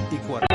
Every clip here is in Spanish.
24.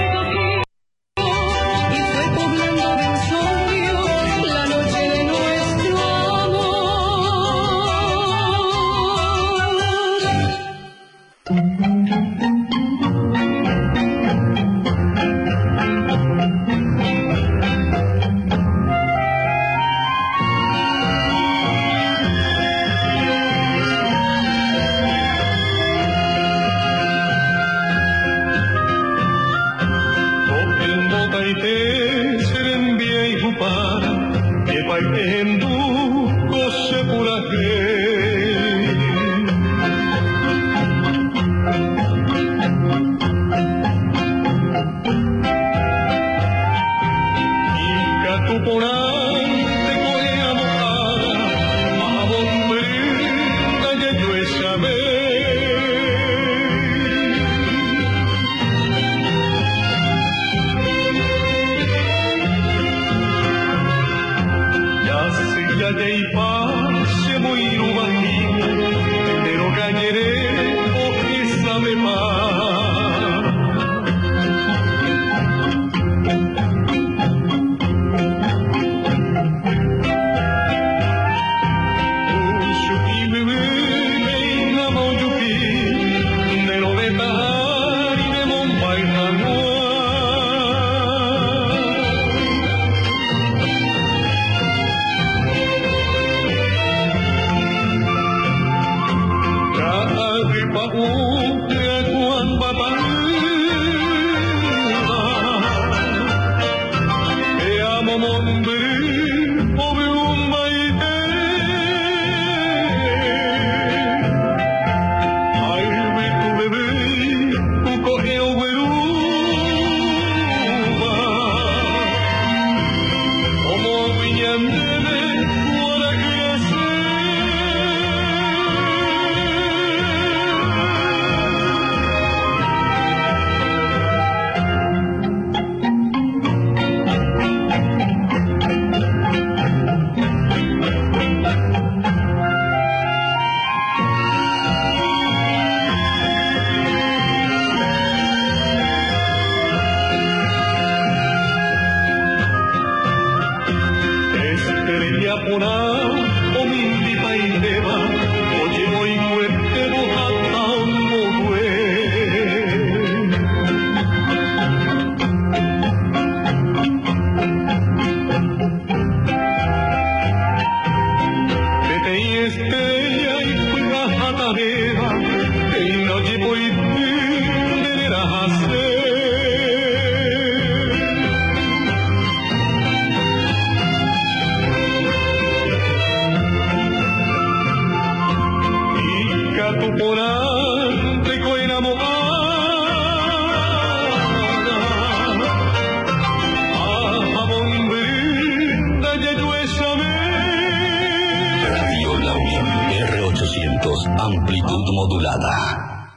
Amplitud modulada.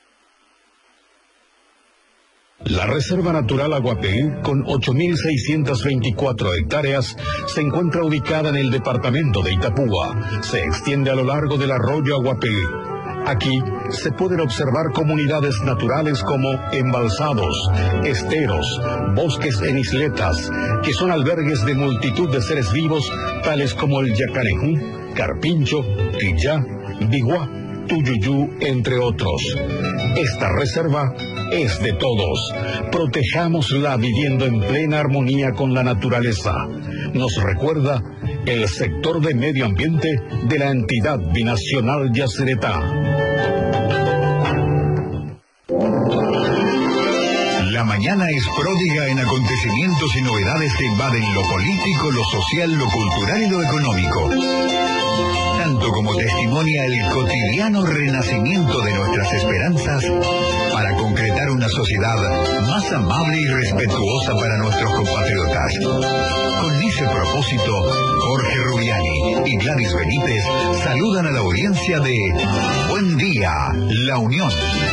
La Reserva Natural Aguapé, con 8.624 hectáreas, se encuentra ubicada en el departamento de Itapúa. Se extiende a lo largo del arroyo Aguapé. Aquí se pueden observar comunidades naturales como embalsados, esteros, bosques en isletas, que son albergues de multitud de seres vivos, tales como el yacarejú, carpincho, tillá, biguá, tuyuyú, entre otros. Esta reserva es de todos. Protejámosla viviendo en plena armonía con la naturaleza. Nos recuerda el sector de medio ambiente de la entidad binacional Yacyretá. La mañana es pródiga en acontecimientos y novedades que invaden lo político, lo social, lo cultural y lo económico. Tanto como testimonia el cotidiano renacimiento de nuestras esperanzas para concretar una sociedad más amable y respetuosa para nuestros compatriotas. Con ese propósito, Jorge Rubiani y Gladys Benítez saludan a la audiencia de Buen Día, La Unión.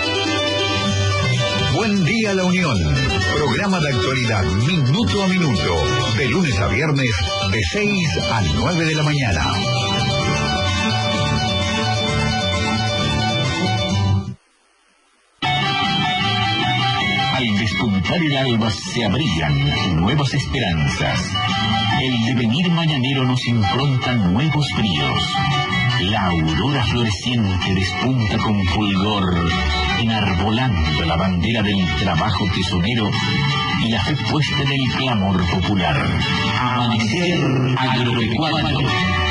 Buen Día, La Unión. Programa de actualidad minuto a minuto, de lunes a viernes, de 6 a 9 de la mañana. Al despuntar el alba se abrían nuevas esperanzas. El devenir mañanero nos impronta nuevos bríos. La aurora floreciente despunta con fulgor, enarbolando la bandera del trabajo tesonero y la fe puesta en el clamor popular. Amanecer agropecuario.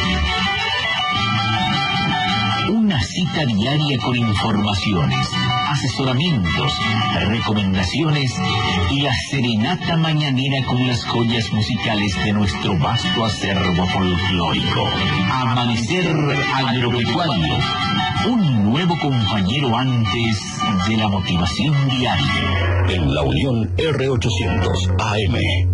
Una cita diaria con informaciones, asesoramientos, recomendaciones y la serenata mañanera con las joyas musicales de nuestro vasto acervo folclórico. Amanecer agropecuario, un nuevo compañero antes de la motivación diaria. En la Unión R800 AM.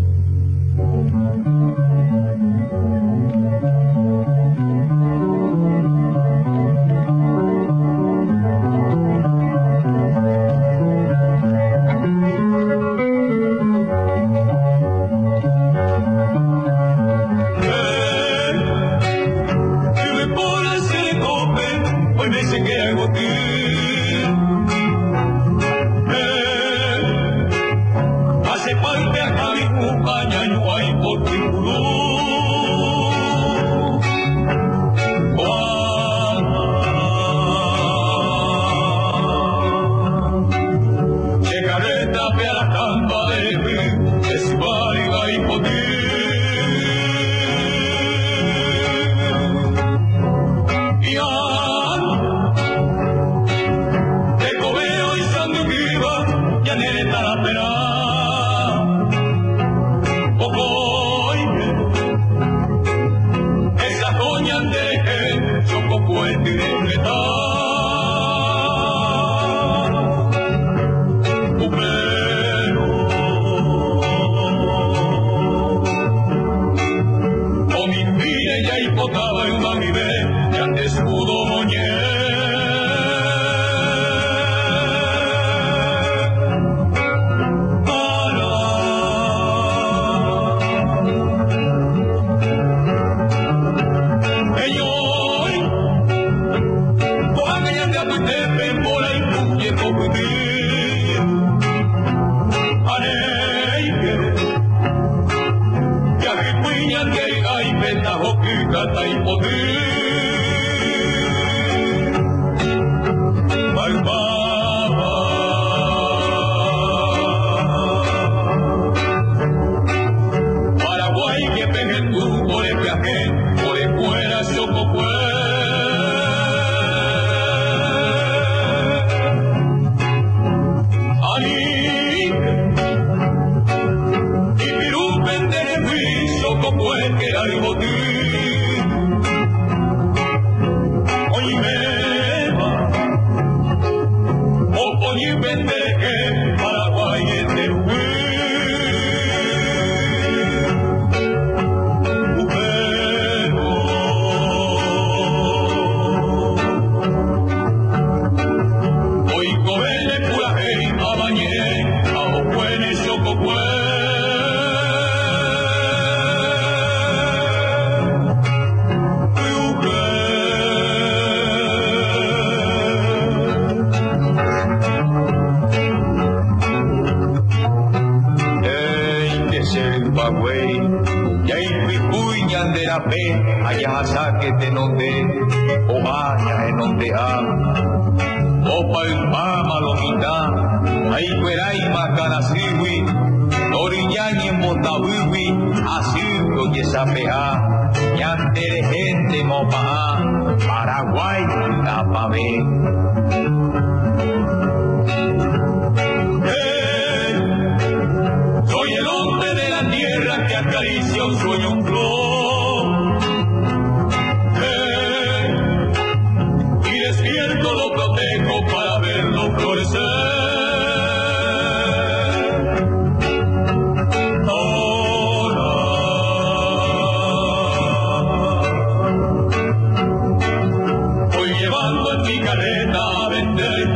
Llevando en mi carreta a vender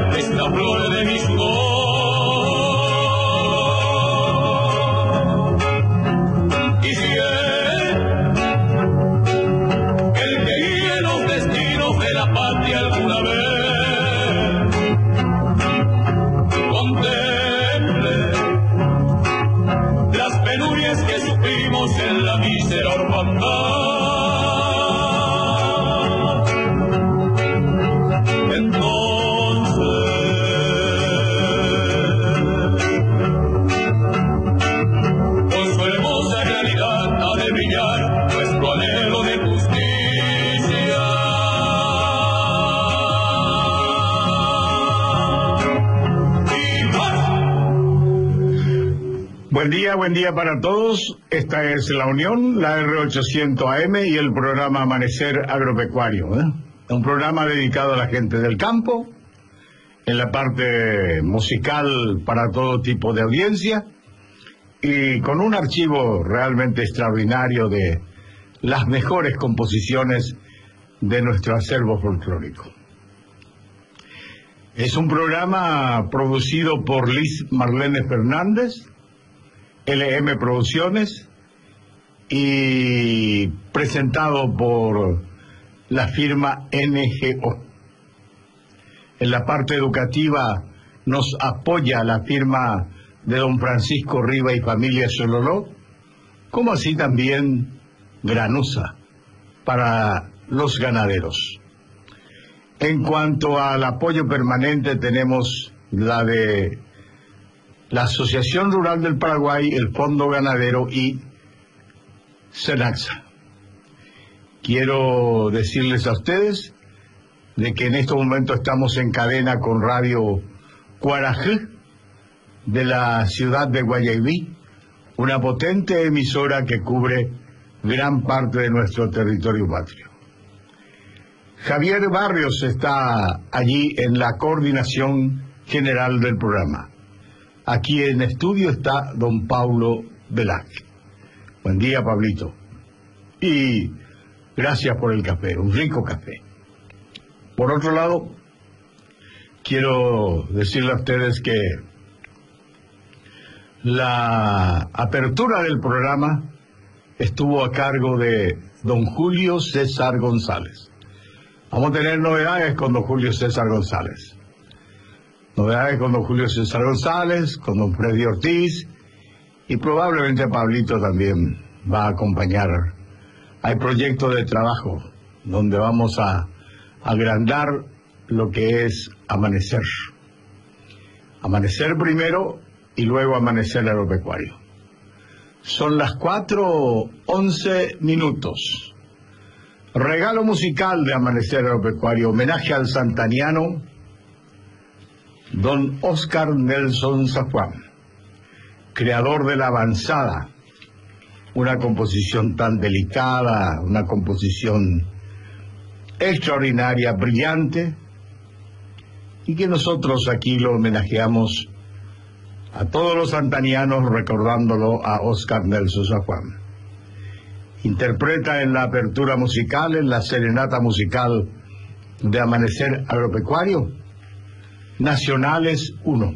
vivimos en la mísera orfandad. Buen día para todos. Esta es La Unión, la R800 AM y el programa Amanecer Agropecuario. Un programa dedicado a la gente del campo, en la parte musical para todo tipo de audiencia y con un archivo realmente extraordinario de las mejores composiciones de nuestro acervo folclórico. Es un programa producido por Liz Marlene Fernández, LM Producciones, y presentado por la firma NGO. En la parte educativa nos apoya la firma de don Francisco Riva y familia Sololó, como así también Granusa para los ganaderos. En cuanto al apoyo permanente, tenemos la de la Asociación Rural del Paraguay, el Fondo Ganadero y Senaxa. Quiero decirles a ustedes de que en estos momentos estamos en cadena con Radio Cuarají de la ciudad de Guayaquil, una potente emisora que cubre gran parte de nuestro territorio patrio. Javier Barrios está allí en la coordinación general del programa. Aquí en estudio está don Paulo Velázquez. Buen día, Pablito. Y gracias por el café, un rico café. Por otro lado, quiero decirle a ustedes que la apertura del programa estuvo a cargo de don Julio César González. Vamos a tener novedades con don Julio César González. Novedades con don Julio César González, con don Freddy Ortiz, y probablemente Pablito también va a acompañar. Hay proyectos de trabajo donde vamos a agrandar lo que es Amanecer. Amanecer primero y luego Amanecer Agropecuario. Son las 4:11. Regalo musical de Amanecer Agropecuario, homenaje al santaniano don Oscar Nelson Zafuán, creador de La Avanzada, una composición tan delicada, una composición extraordinaria, brillante, y que nosotros aquí lo homenajeamos a todos los santanianos recordándolo a Oscar Nelson Zafuán. Interpreta en la apertura musical, en la serenata musical de Amanecer Agropecuario, Nacionales 1.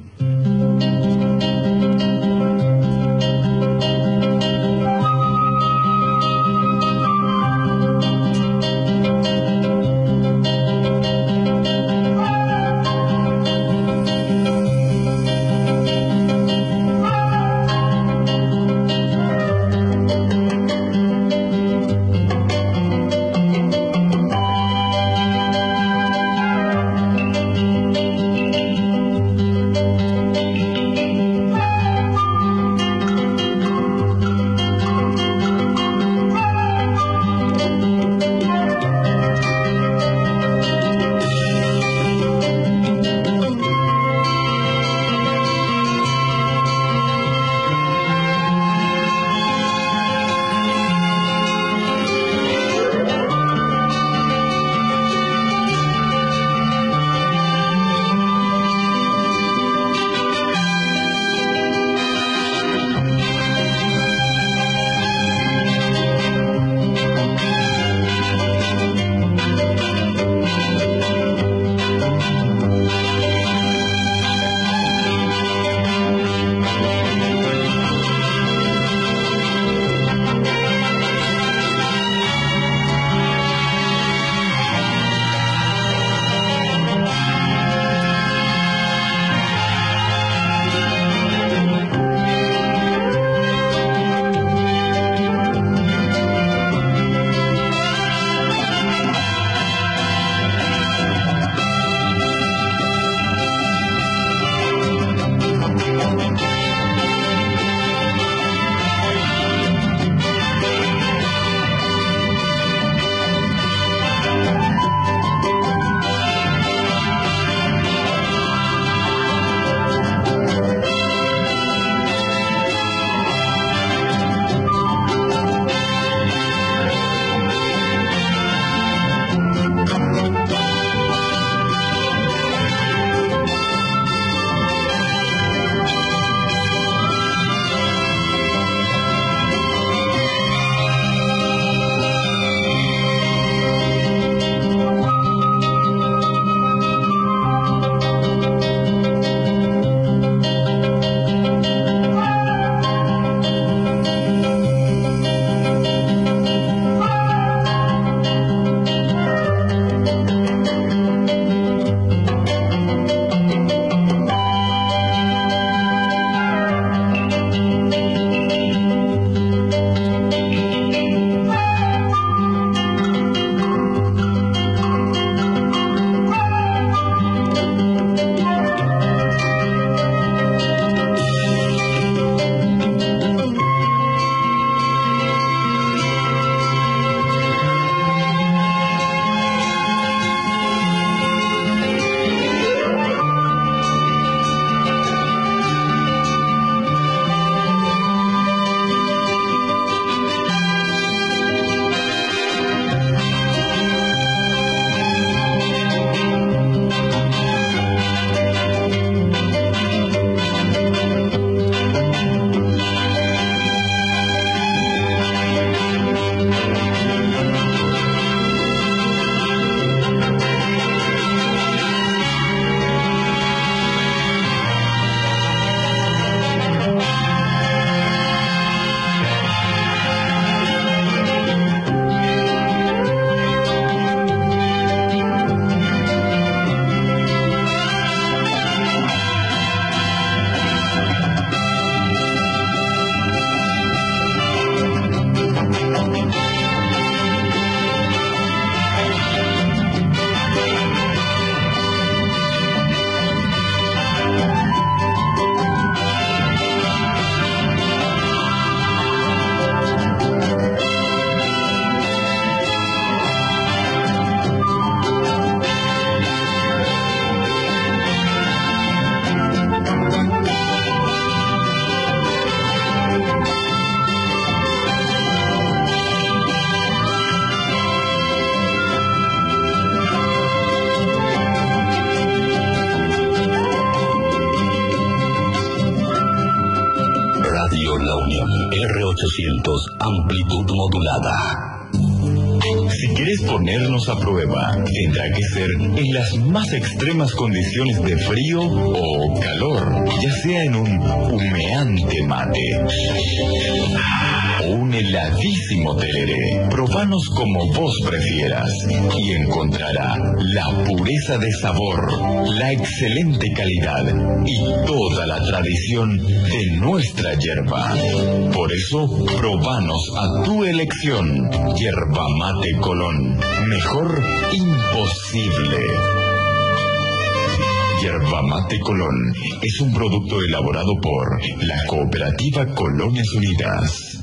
La Unión. R800, amplitud modulada. Si quieres ponernos a prueba, tendrá que ser en las más extremas condiciones de frío o calor, ya sea en un humeante mate o un heladísimo tereré. Probanos como vos prefieras y encontrará la pureza de sabor, la excelente calidad y toda la tradición de nuestra yerba. Por eso, probanos a tu elección. Yerba Mate Colón. Mejor imposible. Yerba Mate Colón es un producto elaborado por la Cooperativa Colonias Unidas.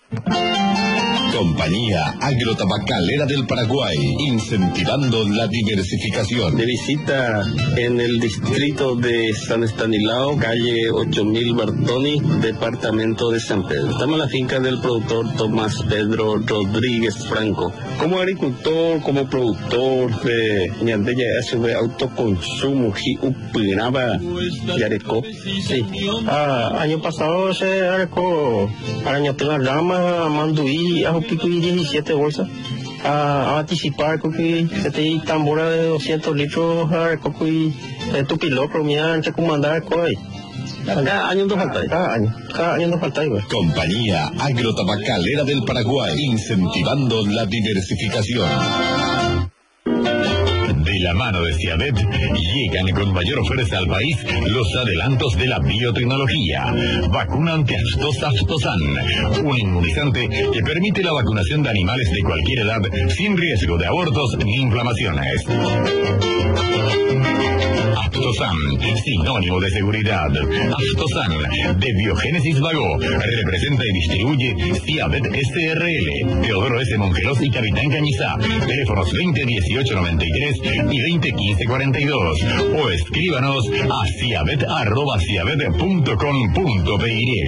Compañía Agrotabacalera del Paraguay, incentivando la diversificación. De visita en el distrito de San Estanislao, calle 8000 Bartoni, departamento de San Pedro. Estamos en la finca del productor Tomás Pedro Rodríguez Franco. Como agricultor, como productor de ñandeya de autoconsumo, upinaba Yareco. Sí. Año pasado se arecó arañate la rama, manduí, picuí 17 bolsas. A anticipar que este tambora de 200 litros a cocuy tu piloto mía entre comandar coi. Cada año nos falta. Cada año nos falta igual. Compañía Agrotabacalera del Paraguay, incentivando la diversificación. De la mano de Ciavet, llegan con mayor fuerza al país los adelantos de la biotecnología. Vacuna anti-aftosan, un inmunizante que permite la vacunación de animales de cualquier edad sin riesgo de abortos ni inflamaciones. Aftosan, sinónimo de seguridad. Aftosan, de Biogénesis Vago, representa y distribuye Ciavet SRL, Teodoro S. Mongelos y Capitán Cañizá. Teléfonos 201893 y 201542. O escríbanos a ciavet@ciavet.com.py.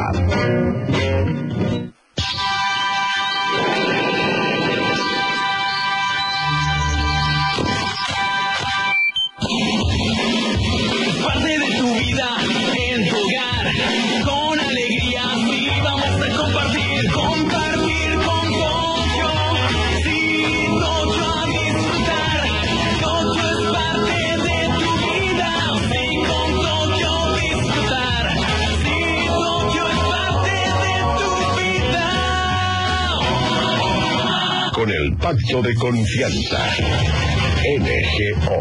Parte de tu vida en tu hogar, con alegría sí vamos a compartir con Tocho, sí, Tocho a disfrutar, Tocho es parte de tu vida, sí, con Tocho disfrutar, sí, Tocho es parte de tu vida. Con el pacto de confianza. NGO.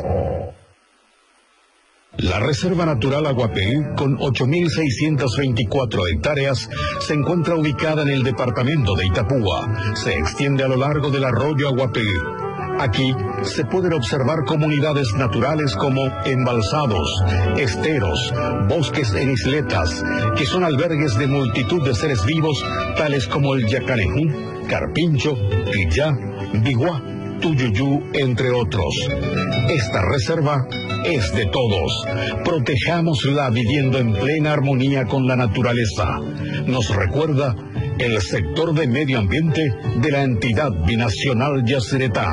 La Reserva Natural Aguapé, con 8.624 hectáreas, se encuentra ubicada en el departamento de Itapúa. Se extiende a lo largo del arroyo Aguapé. Aquí se pueden observar comunidades naturales como embalsados, esteros, bosques en isletas, que son albergues de multitud de seres vivos, tales como el yacarejú, carpincho, pillá, biguá, tuyuyú, entre otros. Esta reserva es de todos. Protejámosla viviendo en plena armonía con la naturaleza. Nos recuerda el sector de medio ambiente de la entidad binacional Yacyretá.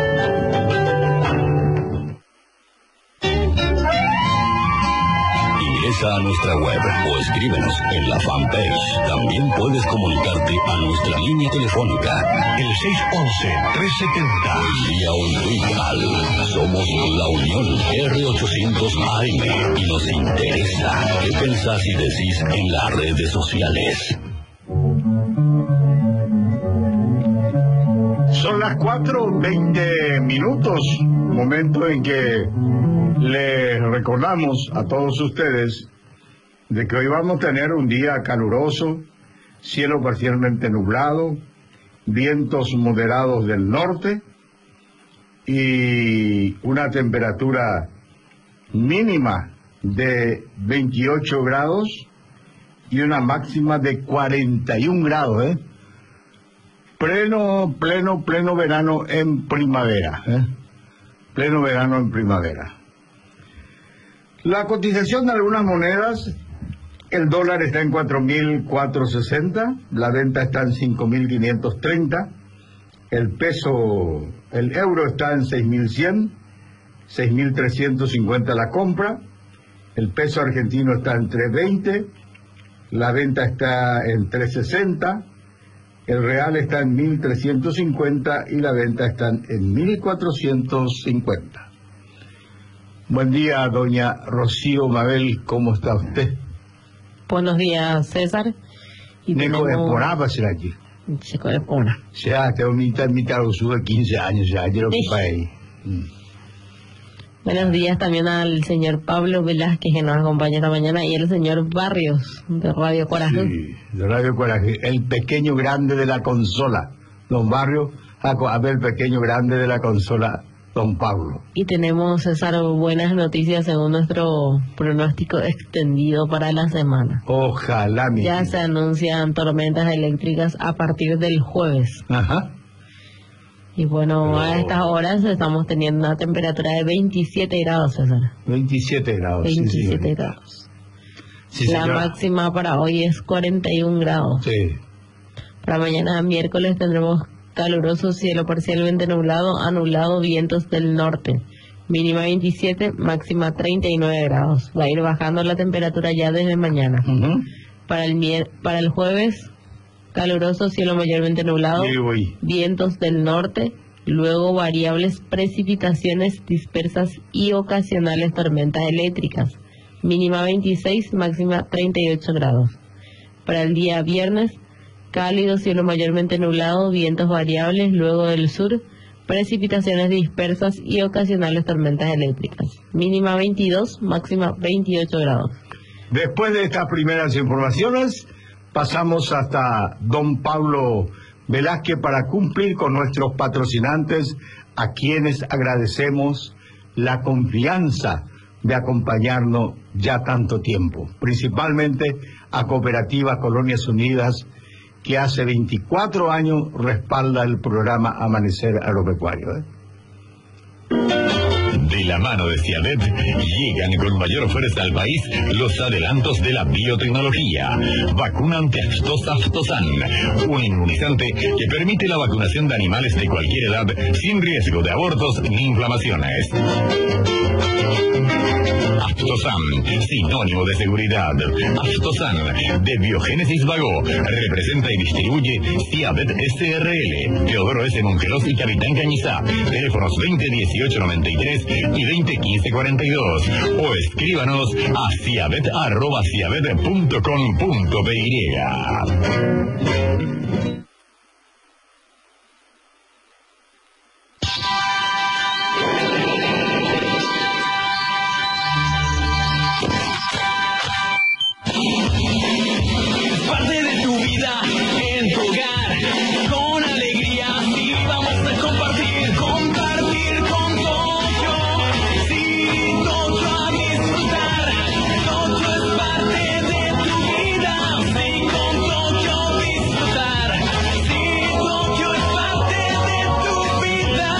Ingresa a nuestra web o escríbenos en la fanpage. También puedes comunicarte a nuestra línea telefónica, el 611-370. Vía Undical. Somos La Unión R800 AM y nos interesa qué pensás y decís en las redes sociales. Son las 4:20, momento en que les recordamos a todos ustedes de que hoy vamos a tener un día caluroso, cielo parcialmente nublado, vientos moderados del norte y una temperatura mínima de 28 grados y una máxima de 41 grados, Pleno verano en primavera, Pleno verano en primavera. La cotización de algunas monedas, el dólar está en 4.460, la venta está en 5.530, el euro está en 6.100, 6.350 la compra, el peso argentino está en 3.20, la venta está en 360, el real está en 1350 y la venta está en 1450. Buen día, doña Rocío Mabel, ¿cómo está usted? Buenos días, César. Y Neco de Poraba será aquí. Chico de Pona. Ya, tengo mitad de 15 años ya, yo lo que ahí. Buenos días también al señor Pablo Velázquez, que nos acompaña esta mañana, y el señor Barrios, de Radio Coraje. Sí, de Radio Coraje, el pequeño grande de la consola. Don Barrios, a ver, el pequeño grande de la consola, don Pablo. Y tenemos, César, buenas noticias según nuestro pronóstico extendido para la semana. Ojalá, mi Ya hija. se anuncian tormentas eléctricas a partir del jueves. Ajá. Y bueno, a estas horas estamos teniendo una temperatura de 27 grados, César. 27 grados. 27 sí, grados. Sí, La señora. máxima para hoy es 41 grados. Sí. Para mañana miércoles tendremos caluroso, cielo parcialmente nublado, anulado, vientos del norte. Mínima 27, máxima 39 grados. Va a ir bajando la temperatura ya desde mañana. Ujú. Para el jueves, caluroso, cielo mayormente nublado, Sí, voy. vientos del norte, luego variables precipitaciones dispersas y ocasionales tormentas eléctricas. Mínima 26, máxima 38 grados. Para el día viernes, cálido, cielo mayormente nublado, vientos variables, luego del sur, precipitaciones dispersas y ocasionales tormentas eléctricas. Mínima 22, máxima 28 grados. Después de estas primeras informaciones, pasamos hasta don Pablo Velázquez para cumplir con nuestros patrocinantes, a quienes agradecemos la confianza de acompañarnos ya tanto tiempo, principalmente a Cooperativa Colonias Unidas, que hace 24 años respalda el programa Amanecer Agropecuario. De la mano de Ciadet llegan con mayor fuerza al país los adelantos de la biotecnología. Vacuna antiaftosa Aftosan, un inmunizante que permite la vacunación de animales de cualquier edad sin riesgo de abortos ni inflamaciones. Aftosan, sinónimo de seguridad. Aftosan, de Biogénesis Vago, representa y distribuye Ciadet SRL, Teodoro S. Mongelos y Capitán Cañizá. Teléfonos 2018-93 y 2015-42. O escríbanos a ciadet@ciadet.com.py. Parte de tu vida en tu hogar, con alegría, sí, vamos a compartir con Tokio. Sí, Tokio a disfrutar, Tokio es parte de tu vida, sí, con Tokio disfrutar, sí, Tokio es parte de tu vida.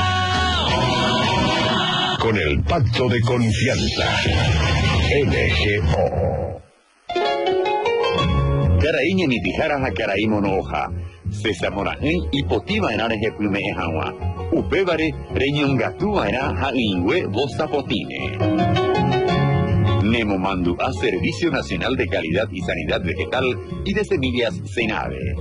Con el pacto de confianza. LGO. Caraiña ni tijaras a Caraímo no hoja. Sesamorajén y potiva en ares de plume ejawa. Upébare, reñón gatúa era jalingüe bosta potine. Nemo Mandu a Servicio Nacional de Calidad y Sanidad Vegetal y de Semillas Senave.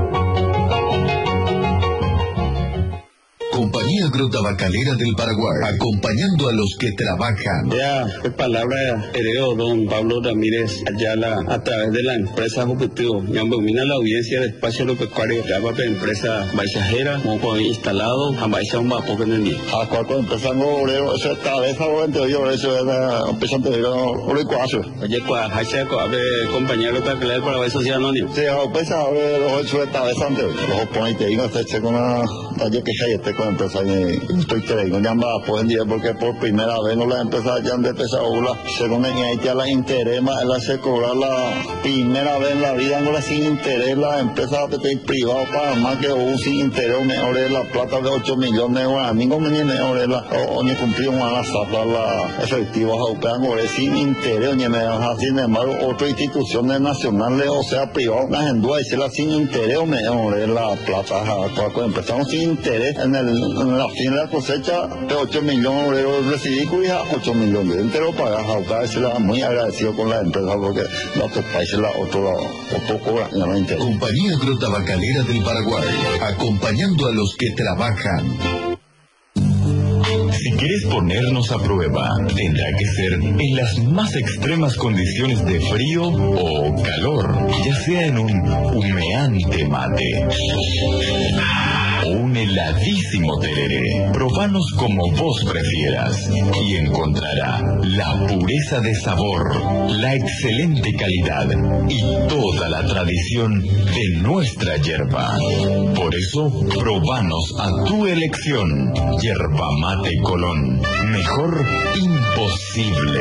Compañía Agrotabacalera del Paraguay, acompañando a los que trabajan. Ya, es palabra heredó don Pablo Ramírez Ayala a través de la empresa Jupiteo. Ya domina la audiencia de espacio agropecuario. Ya va a empresa baixajera, como instalado, a baixa un vapo que no ni. A cual empezando obrero, eso esta vez a anterior, eso era empezando de oro cuatro. Oye, cuál, hacha, abre compañía agropecuaria para Paraguay Social Anónimo. Sí, a pesar de los ocho esta vez antes, los oponentes digo, este con una taller que hay este con empresa y estoy creyendo, ya va a poder decir porque por primera vez no la empresa ya han de empezar según en Haití a la interés, más él hace cobrar la primera vez en la vida, no la sin interés, la empresa privada para más que un sin interés, mejor es la plata de 8 millones de guaraníes, como ni mejor es la, o ni cumplió una la efectiva, o sin interés, ni mejor, sin embargo, otras instituciones nacionales, o sea, privadas, unas en duda, y si la sin interés, o mejor es la plata, cuando empezamos sin interés en el en la fin de la cosecha de 8 millones de euros recibí, cuya 8 millones entero pagas a ustedes. Se la muy agradecido con la empresa porque la otros países la otro cobran en la interés. Compañía Agrotabacalera del Paraguay, acompañando a los que trabajan. Si quieres ponernos a prueba, tendrá que ser en las más extremas condiciones de frío o calor, ya sea en un humeante mate o un heladísimo tereré. Probanos como vos prefieras y encontrará la pureza de sabor, la excelente calidad y toda la tradición de nuestra yerba. Por eso, probanos a tu elección. Yerba Mate Colón. Mejor imposible.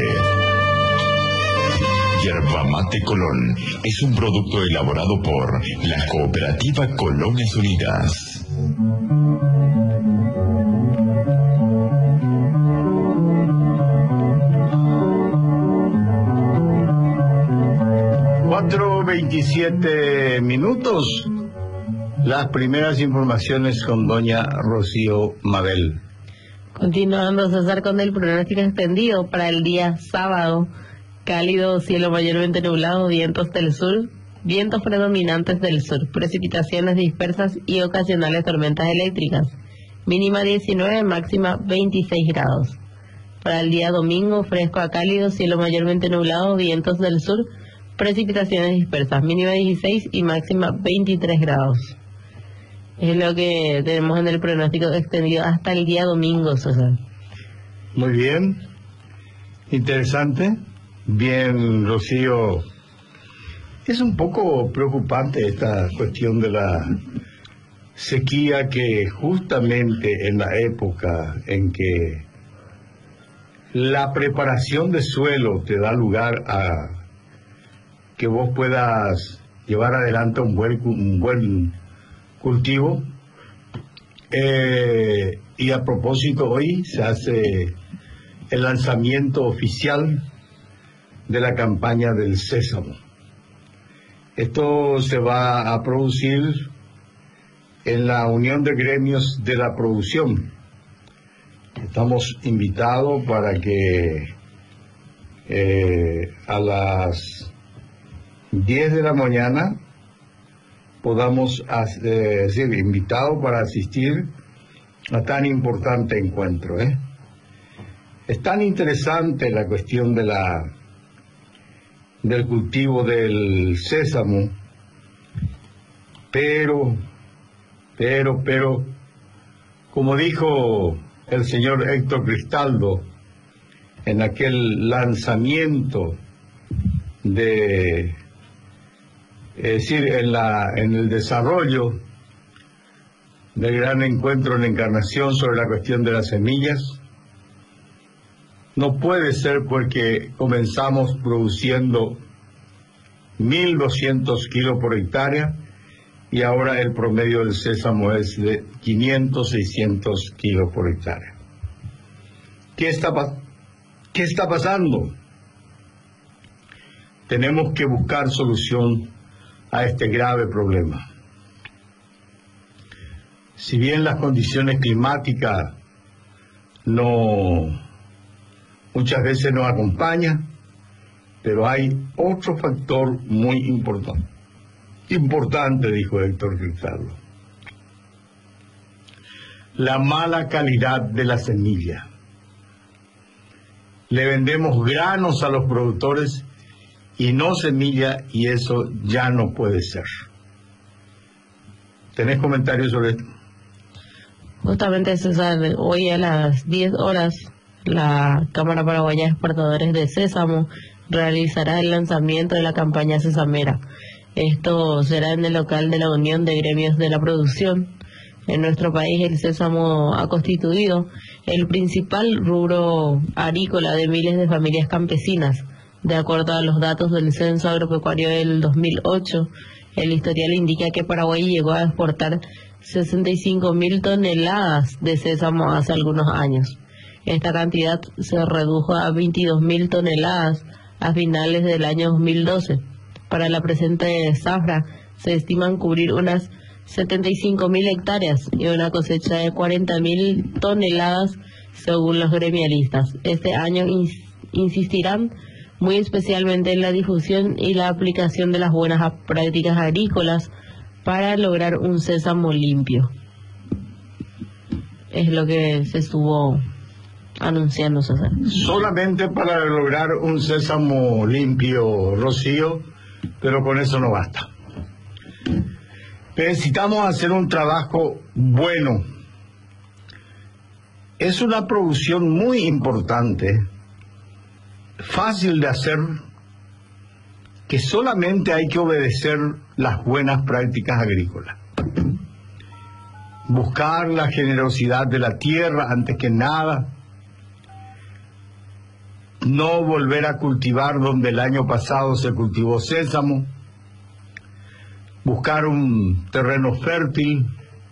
Yerba Mate Colón es un producto elaborado por la Cooperativa Colonias Unidas. (4:27). Las primeras informaciones con doña Rocío Mabel. Continuando, César, con el pronóstico extendido para el día sábado. Cálido, cielo mayormente nublado, vientos del sur, vientos predominantes del sur, precipitaciones dispersas y ocasionales tormentas eléctricas. Mínima 19, máxima 26 grados. Para el día domingo, fresco a cálido, cielo mayormente nublado, vientos del sur, precipitaciones dispersas. Mínima 16 y máxima 23 grados. Es lo que tenemos en el pronóstico extendido hasta el día domingo, César. Muy bien. Interesante. Bien, Rocío. Es un poco preocupante esta cuestión de la sequía, que justamente en la época en que la preparación de suelo te da lugar a que vos puedas llevar adelante un buen cultivo. Y a propósito, hoy se hace el lanzamiento oficial de la campaña del sésamo. Esto se va a producir en la Unión de Gremios de la Producción. Estamos invitados para que a las 10 de la mañana podamos ser invitados para asistir a tan importante encuentro. Es tan interesante la cuestión de del cultivo del sésamo, pero, como dijo el señor Héctor Cristaldo en aquel lanzamiento es decir, en el desarrollo del gran encuentro en Encarnación sobre la cuestión de las semillas, no puede ser porque comenzamos produciendo 1.200 kilos por hectárea y ahora el promedio del sésamo es de 500, 600 kilos por hectárea. ¿Qué está pasando? Tenemos que buscar solución a este grave problema. Si bien las condiciones climáticas muchas veces nos acompañan, pero hay otro factor muy importante, dijo Héctor Cristaldo: la mala calidad de la semilla. Le vendemos granos a los productores y no semilla, y eso ya no puede ser. ¿Tenés comentarios sobre esto? Justamente, César, hoy a las 10 horas la Cámara Paraguaya de Exportadores de Sésamo realizará el lanzamiento de la campaña sesamera. Esto será en el local de la Unión de Gremios de la Producción. En nuestro país el sésamo ha constituido el principal rubro agrícola de miles de familias campesinas. De acuerdo a los datos del Censo Agropecuario del 2008, el historial indica que Paraguay llegó a exportar 65.000 toneladas de sésamo hace algunos años. Esta cantidad se redujo a 22.000 toneladas a finales del año 2012. Para la presente zafra se estiman cubrir unas 75.000 hectáreas y una cosecha de 40.000 toneladas según los gremialistas. Este año insistirán muy especialmente en la difusión y la aplicación de las buenas prácticas agrícolas para lograr un sésamo limpio. Es lo que se estuvo anunciando, César. Solamente para lograr un sésamo limpio, Rocío, pero con eso no basta. Necesitamos hacer un trabajo bueno. Es una producción muy importante, fácil de hacer, que solamente hay que obedecer las buenas prácticas agrícolas. Buscar la generosidad de la tierra antes que nada. No volver a cultivar donde el año pasado se cultivó sésamo. Buscar un terreno fértil.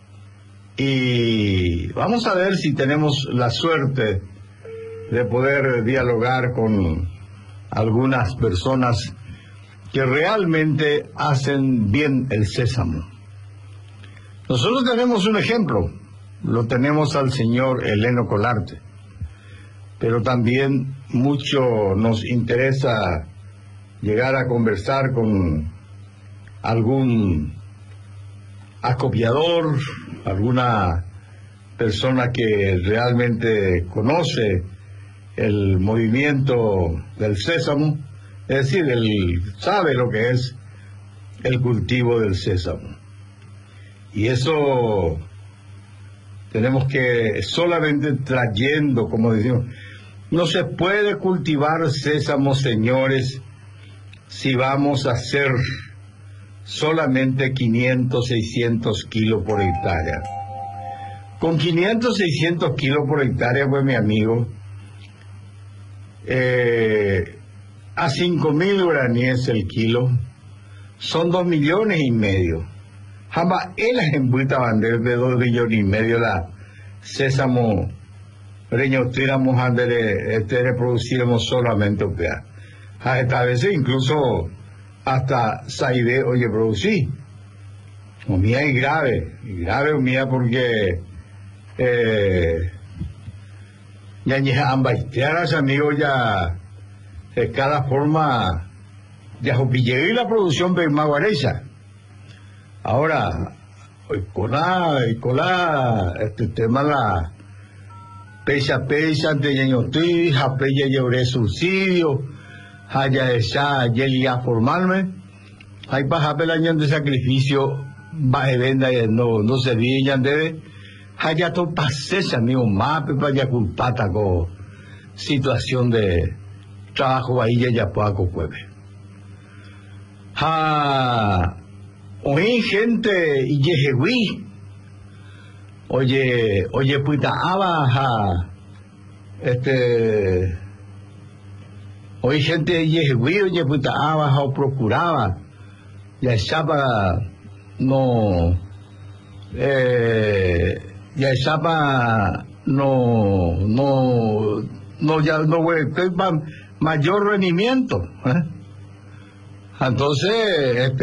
Y vamos a ver si tenemos la suerte de poder dialogar con algunas personas que realmente hacen bien el sésamo. Nosotros tenemos un ejemplo, lo tenemos al señor Heleno Colarte, pero también mucho nos interesa llegar a conversar con algún acopiador, alguna persona que realmente conoce el movimiento del sésamo, es decir, él sabe lo que es el cultivo del sésamo. Y eso tenemos que solamente trayendo, como decimos, no se puede cultivar sésamo, señores, si vamos a hacer solamente 500, 600 kilos por hectárea. Con 500, 600 kilos por hectárea, pues mi amigo, a 5.000 guaraníes el kilo, son 2,5 millones. Jamás él en buita bandera de 2,5 millones la sésamo reño tiramos a reproduciremos solamente opea. A esta vez incluso hasta saide oye producí. O mía es grave o mía porque ya ambas amigos ya de cada forma ya opillé la producción de maguarecha. Ahora colá este tema la pecha de ñeñotí, japella llevaré subsidio, haya esa yelia formarme, hay para el año de sacrificio, va a venda no se viene debe, haya to pasesa amigo mape para ya culpata con situación de trabajo ahí ya poco cueve. Oye gente y yejewi, oye puta abaja, oye gente y yejewi, oye puta abaja o procuraba, ya estaba no, ya estaba no ya no mayor rendimiento, Entonces,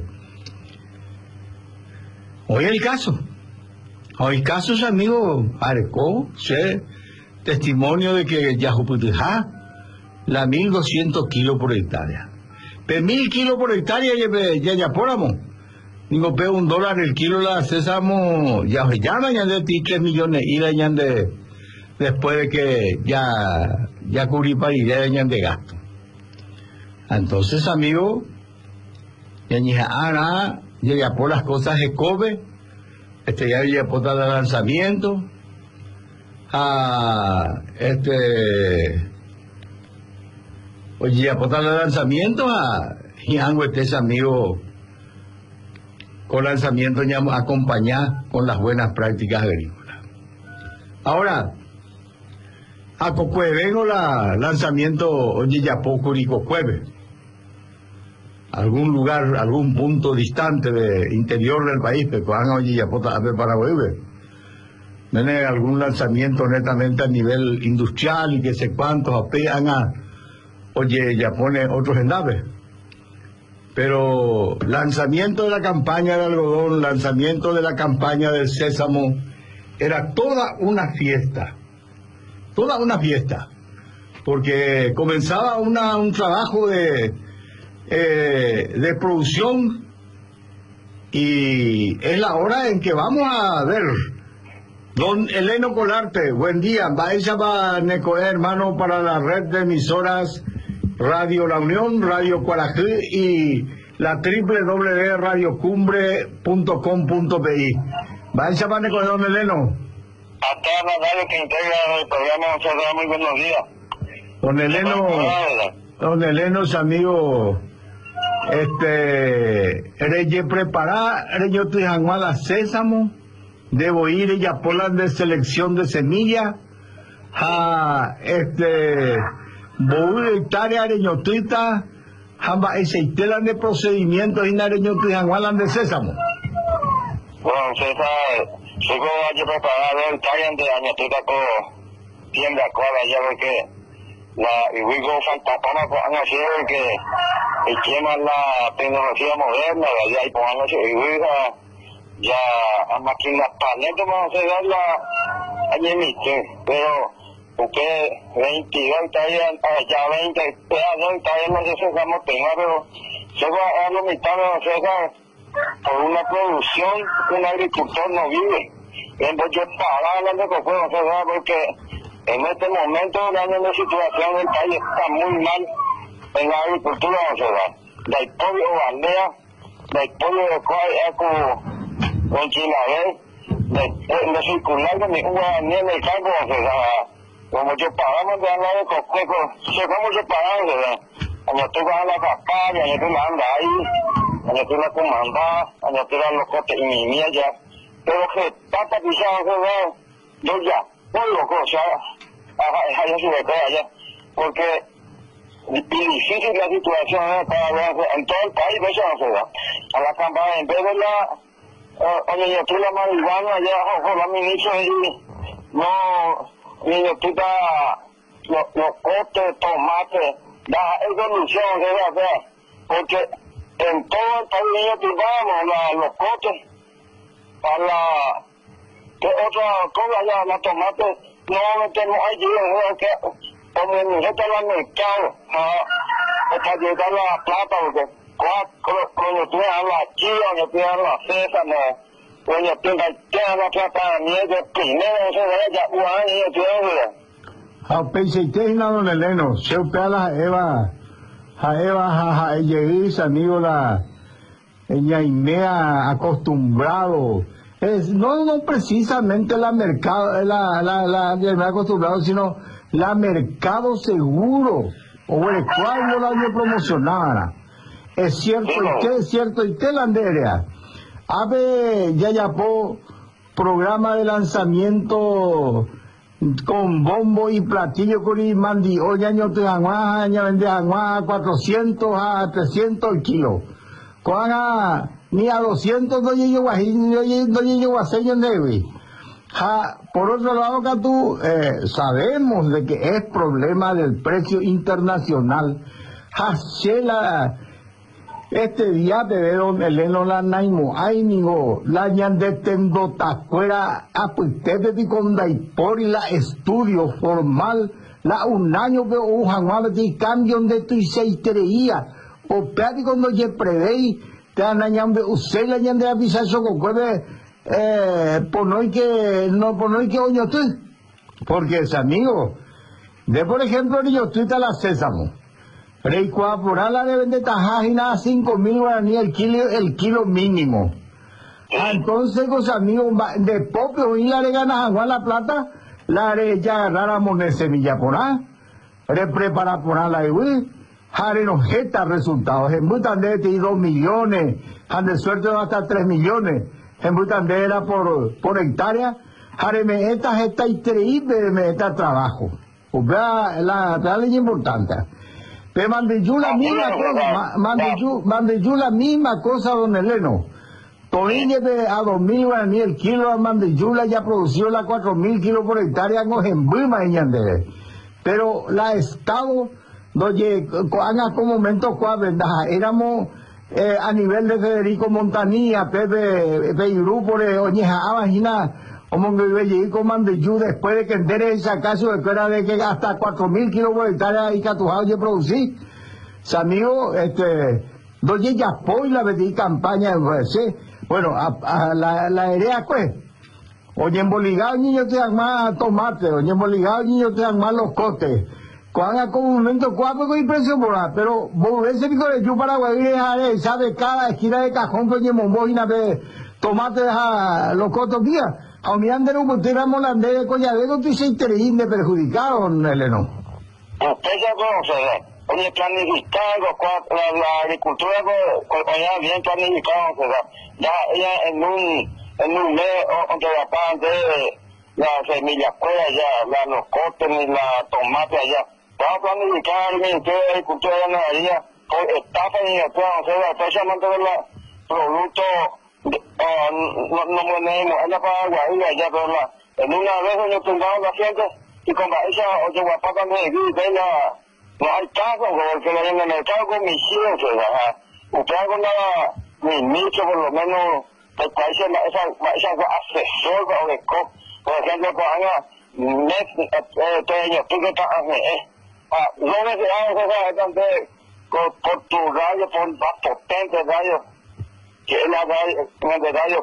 hoy el caso es amigo Arecó, testimonio de que Yajuputijá, la 1.200 kilos por hectárea. Pero 1.000 kilos por hectárea ya póramos. Digo, pero $1 el kilo la sésamo, ya de 3 millones y ya de después de que ya cubrí para ir de gasto. Entonces, amigo, ya por las cosas de Kobe, ya por el lanzamiento, oye, ya por el lanzamiento, y amigo, con lanzamiento ya acompañar con las buenas prácticas agrícolas. Ahora, a Cocuevengo la lanzamiento, oye, ya poco y Cocueve. Algún lugar, algún punto distante de interior del país, pero oye, ya para volver. Viene algún lanzamiento netamente a nivel industrial y que sé cuántos apean oye, ya pone otros enlaves. pero lanzamiento de la campaña de algodón, lanzamiento de la campaña del sésamo, era toda una fiesta, porque comenzaba un trabajo de producción, y es la hora en que vamos a ver. Don Eleno Colarte, buen día. Vaya para Necoé, hermano, para la red de emisoras Radio La Unión, Radio Cuarajú y la www.radiocumbre.com.pi. Vaya para Necoé, don Eleno. A todas las radios que integran el programa, muchas gracias, muy buenos días. Don Eleno, es amigo, reye prepará, reyo tujanguala sésamo, debo ir ella polan de selección de semilla, voy hectárea areñotita, jamba aceitelan de procedimientos y nareño tujangualan de sésamo. Bueno, César, sigo hay preparado el tallen de añotita por tienda cola ya porque y luego fantasma han nacido que quema la tecnología moderna, ya hay pongamos y luego ya a máquinas paneles vamos a dar la añemite, pero porque 22 tallen ya 20 pedazos tallen no sé si vamos a tener, pero solo a lo mitad de César por una producción un agricultor no vive. Entonces yo estaba hablando con fuego, César, porque en este momento la situación del país está muy mal en la agricultura, César. Del pollo bandea, del pollo de cual con Chilabé, de circular de mi guaraní en el campo, César. Como yo pagamos de hablar de costeco, sé cómo yo pagamos, César. Cuando tú vas a la campaña, cuando tú la andas ahí, cuando tú la comandas, cuando tú la locote y mi mía ya. Pero que está tapizado, César, yo ya, muy loco, o sea, allá se ve allá, porque difícil la situación en todo el país, ¿ves? A la campaña, en vez de oye, tú la marihuana, allá, ojo, la ministra, no, niño, tú los costes, tomates, la evolución, ¿verdad? Porque en todo el país, niño, tú vamos, los costes, para la, que otra cosa, ya, la tomate, no metemos allí, que como nosotros al mercado, para llegar a la plata, porque cuando tú das la chía, cuando tú das la sésamo, cuando tú das la plata de miel, primero se ve ya, y tú das, pensé que no, don Eleno, se opera Eva, ella amigo, ella Inea acostumbrado. No precisamente la acostumbrado, sino la mercado seguro, o el cual no la había promocionada. Es cierto, y qué landerea. Ave Yayapó, programa de lanzamiento con bombo y platillo con y mandi, hoy año te vende a 400 a 300 el kilo. Ni a 200 no llego a sello nevi. Por otro lado, Catú, sabemos de que es problema del precio internacional. Este día de don Eleno la naimo, ay nigo, la ñande tendo tacuera, apuitete de condaipor y la estudio formal, la un año que ujanual de cambio de tu seitería, o peati cuando ye prevei, te anañambe usted la ñande avisa eso con cueve, ponoi que oño tú, porque es amigo, de por ejemplo, yo tú te la sésamo. Rey Cuapurala deben de tajajina a 5.000 guaraní el kilo mínimo. Entonces, los amigos de popio y la ganas a la plata, la re ya agarrar moneda semilla por ahí, prepara por ahí la iwi, jare no jeta resultados. En Butandé te 2 millones, de suerte hasta 3 millones. En Butandé era por hectárea, jare me esta increíble me esta trabajo. O sea, la ley importante. Pero mandillú la misma cosa, mandillú la misma cosa, don Eleno. Toine a 2.000 guaraní el kilo, a mandillula ya produció la 4.000 kilos por hectárea en Buma y Ñandere. Pero la Estado, donde haga como momento cuál ventaja, éramos a nivel de Federico Montanía, Pepe Grupo de Oñeja, imagina, como que veía comando yo después de que entere ese caso de que era de que hasta 4.000 kilos por hectárea y catujado de producir. Amigo, doña Yapo y la vendí campaña, ¿sí? Bueno, a la herea, pues. Oye, emboligado, niños te dan más tomate, oye, emboligado, niños te dan más los cotes. Cuando como un momento, cuatro con impresión por ahí, pero volverse pico de yo Paraguay, sabe, cada esquina de cajón, coño, mombojina de tomate, los cotos, tía. A mí andero, usted era molandé de Colladero, tú se interés perjudicado, Eleno. Usted ya conoce, oye, planificado, la agricultura ya bien planificado, ya ella en un mes, donde la pan de la semilla cuella ya, los costes ni la tomate allá, estaba planificado el Ministerio de Agricultura y Ganadería, por estafa y especialmente de los productos, no ponemos, allá para Guajira, allá, pero en una vez yo tumbaba la gente, y con esa, oye, guapata me dice, no hay caso, porque lo en el mercado con mis hijos, usted haga mi nicho, por lo menos, el país, esa asesor, por ejemplo, que haga años, tú que estás, no deseamos por tu radio, por más potente radio, que es la radio,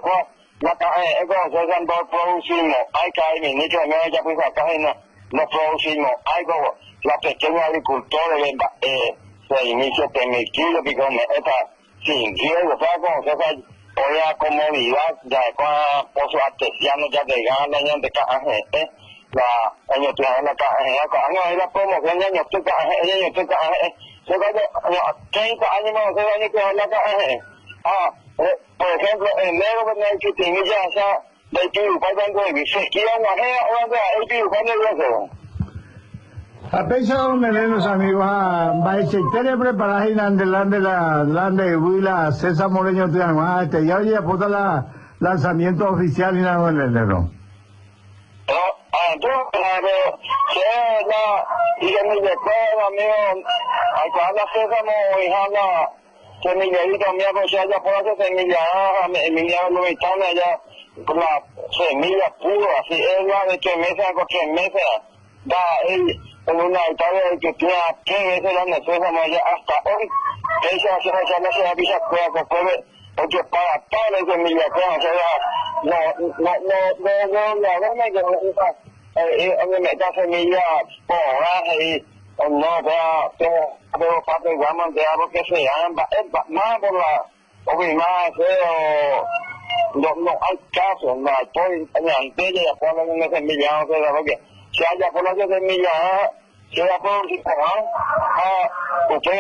cuando producimos, hay que hay mi nicho de medio, ya pues acá no producimos, hay como la pequeña agricultora se inicia permitido que come esta sin riesgo, ¿sabes? Hoy la comodidad ya con pozos artesianos ya de gana, ya de caje, la año tu la caje, la promoción de año tu caje, se va a 30 años más de año que la caje. Por ejemplo, en enero que tenía ya de que cuando se quiera una o de cuando a pesar de los amigos, va a ser preparada y de Huila, César Moreño, ya oye, apunta la lanzamiento oficial y nada en enero. Y que mi recuerdo, amigo, acá la César Moreño, que mi dedito mío, pues ya por hacer semilla, Emiliano Luitana, ya, la semilla pura, así es la de 3 meses, con 3 meses, da él. En una hectárea que tiene 3 veces la necesidad ya hasta hoy, esa se avisa porque para toda la semilla, o sea, la verdad que me meta semilla por y no vea, pero parte de gama de algo que se llama, más por la, o más no hay caso, no hay, antes ya ponen una semilla, o sea, porque si haya por la semilla, si haya por ustedes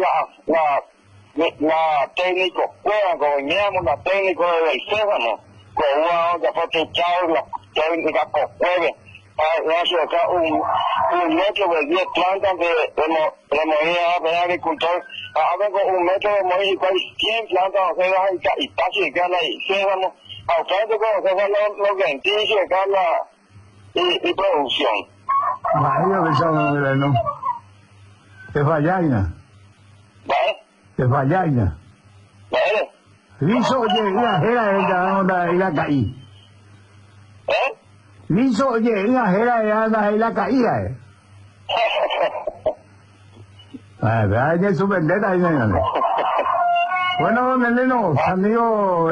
la técnico, gobernamos la técnico del Césamo, con una ya fue techado, la técnica por jueves, para acá un metro de 10 plantas de movilidad de agricultor, ahora con un metro de movilidad y 100 plantas, o sea, y casi de cana y Césamo, a ustedes conocen los gentiles de cana y producción. Vaya, besamos, ¿no? Es Vallaina. ¿Vale? Es Vallaina. ¿Vale? Liso, oye, la caí. Liso, oye, la caída, su vendetta ahí, bueno, don Eleno, amigo,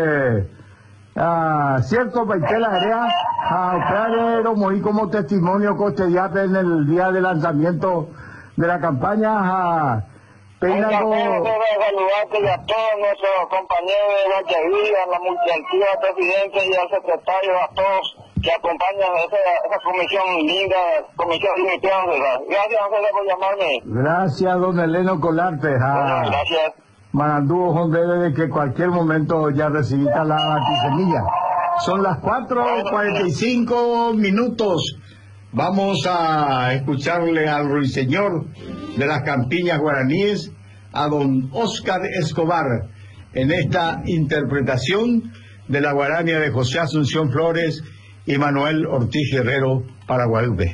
cierto, para la área, a morir como testimonio cotidiano en el día de lanzamiento de la campaña, Saludarte a todos nuestros compañeros de Guayaquil, a la multiactiva presidente y al secretario, a todos que acompañan esa comisión linda, comisión limitada. Gracias, José, por llamarme. Gracias, don Eleno Colarte. Gracias. Manandú, donde de que cualquier momento ya recibita la antisemilla. Son las 4:45 minutos. Vamos a escucharle al ruiseñor de las campiñas guaraníes, a don Óscar Escobar, en esta interpretación de la guarania de José Asunción Flores y Manuel Ortiz Guerrero para Guadalupe.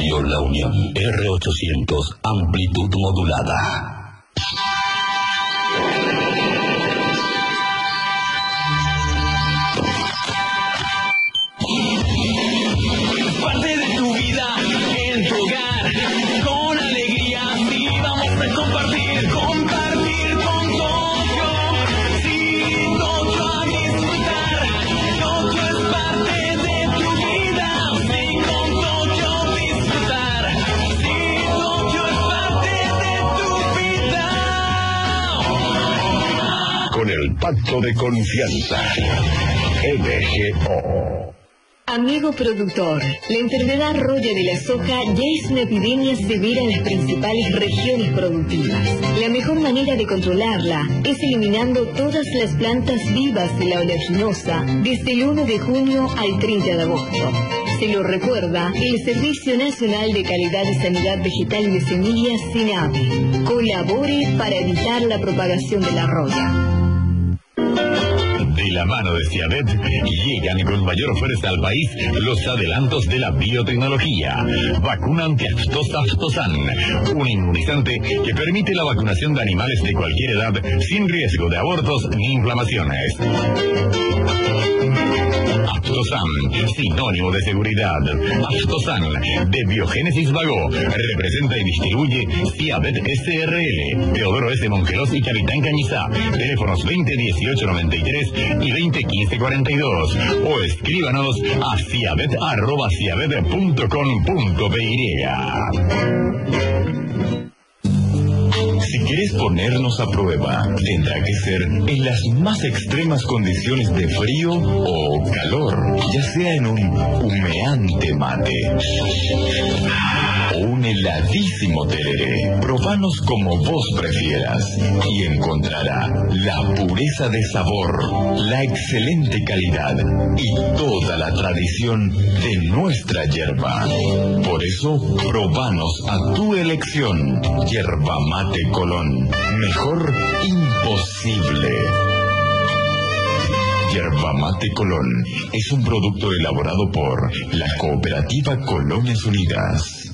Radio La Unión, R800, amplitud modulada. Parte de tu vida en tu hogar, con alegría sí vamos a compartir con Tokio, sí, Tokio a disfrutar, Tokio es parte de tu vida, sí, con Tokio disfrutar, sí, Tokio es parte de tu vida. Con el pacto de confianza, MGO. Amigo productor, la enfermedad roya de la soja ya es una epidemia severa en las principales regiones productivas. La mejor manera de controlarla es eliminando todas las plantas vivas de la oleaginosa desde el 1 de junio al 30 de agosto. Se lo recuerda el Servicio Nacional de Calidad de Sanidad Vegetal y de Semillas, SENAVE. Colabore para evitar la propagación de la roya. De la mano de Ciavet llegan con mayor fuerza al país los adelantos de la biotecnología. Vacuna antiaftosa Aftosan, un inmunizante que permite la vacunación de animales de cualquier edad sin riesgo de abortos ni inflamaciones. Aftosan, sinónimo de seguridad. Aftosan, de Biogénesis Vago, representa y distribuye Ciavet SRL, Teodoro S. Mongelos y Capitán Cañizá. Teléfonos 201893 y 201542. O escríbanos a ciavet@ciavet.com.py. Si querés ponernos a prueba, tendrá que ser en las más extremas condiciones de frío o calor, ya sea en un humeante mate o un heladísimo tereré. Probanos como vos prefieras y encontrará la pureza de sabor, la excelente calidad y toda la tradición de nuestra yerba. Por eso, probanos a tu elección. Yerba Mate Colón. Mejor imposible. Yerba Mate Colón es un producto elaborado por la Cooperativa Colonias Unidas.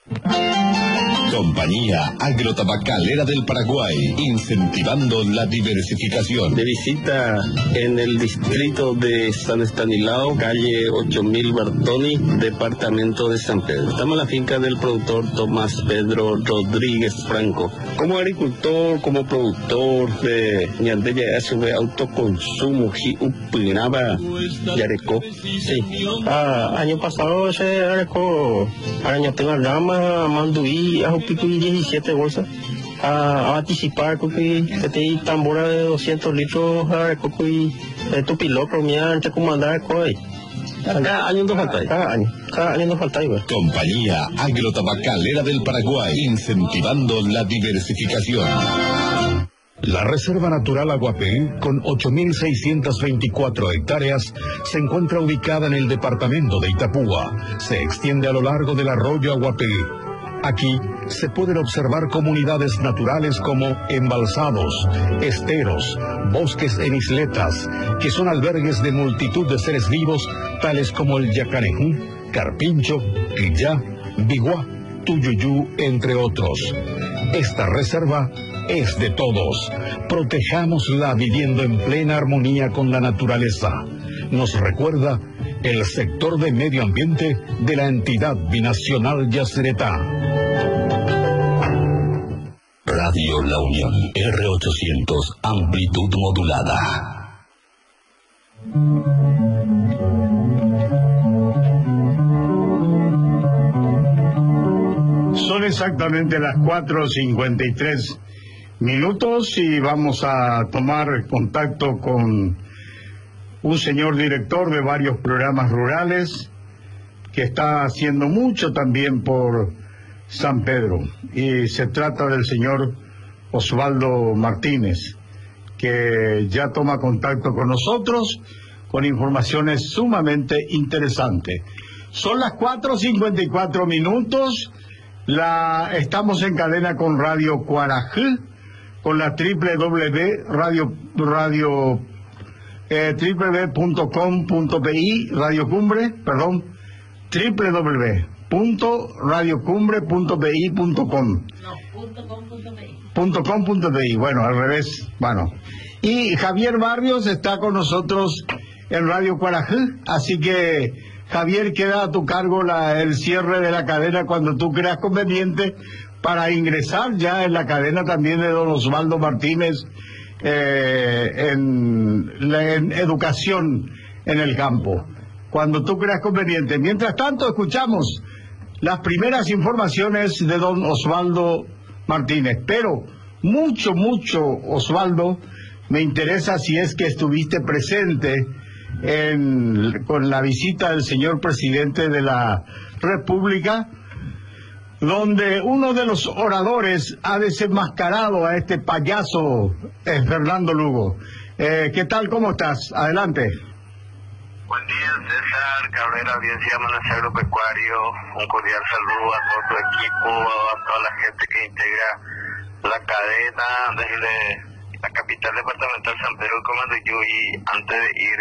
Compañía Agrotabacalera del Paraguay, incentivando la diversificación. De visita en el distrito de San Estanislao, calle 8000 Bartoni, departamento de San Pedro. Estamos en la finca del productor Tomás Pedro Rodríguez Franco. Como agricultor, como productor de ñandella de autoconsumo, upinaba Yareco. Sí. Año pasado se Yareco, año tengo rama, manduí, picuí 17 bolsas a anticipar que te tambora de 200 litros a cocuy tu piloto mía antes como andar coi cada año no falta cada año no falta igual. Compañía Agrotabacalera del Paraguay, incentivando la diversificación. La Reserva Natural Aguapé, con 8.624 hectáreas, se encuentra ubicada en el departamento de Itapúa. Se extiende a lo largo del arroyo Aguapé. Aquí se pueden observar comunidades naturales como embalsados, esteros, bosques en isletas, que son albergues de multitud de seres vivos, tales como el yacarejú, carpincho, quillá, biguá, tuyuyú, entre otros. Esta reserva es de todos. Protejámosla viviendo en plena armonía con la naturaleza. Nos recuerda el sector de medio ambiente de la entidad binacional Yacyretá. Radio La Unión, R800, amplitud modulada. Son exactamente las 4:53 minutos y vamos a tomar contacto con un señor director de varios programas rurales que está haciendo mucho también por San Pedro, y se trata del señor Osvaldo Martínez, que ya toma contacto con nosotros con informaciones sumamente interesantes. Son las 4:54 minutos, estamos en cadena con Radio Cuarajá, con la www.com.pi, Radio Cumbre, perdón, www.radiocumbres.com.pi. .radiocumbre.bi.com. .com.bi, bueno, al revés, bueno. Y Javier Barrios está con nosotros en Radio Cuarajú, así que Javier, queda a tu cargo el cierre de la cadena cuando tú creas conveniente para ingresar ya en la cadena también de don Osvaldo Martínez en educación en el campo, cuando tú creas conveniente. Mientras tanto, escuchamos las primeras informaciones de don Osvaldo Martínez, pero mucho, Osvaldo, me interesa si es que estuviste presente con la visita del señor presidente de la República, donde uno de los oradores ha desenmascarado a este payaso Fernando Lugo. ¿Qué tal? ¿Cómo estás? Adelante. Buen día, César Cabrera, audiencia Amanecer Agropecuario. Un cordial saludo a todo tu equipo, a toda la gente que integra la cadena desde la capital departamental San Pedro del Comando. Y antes de ir,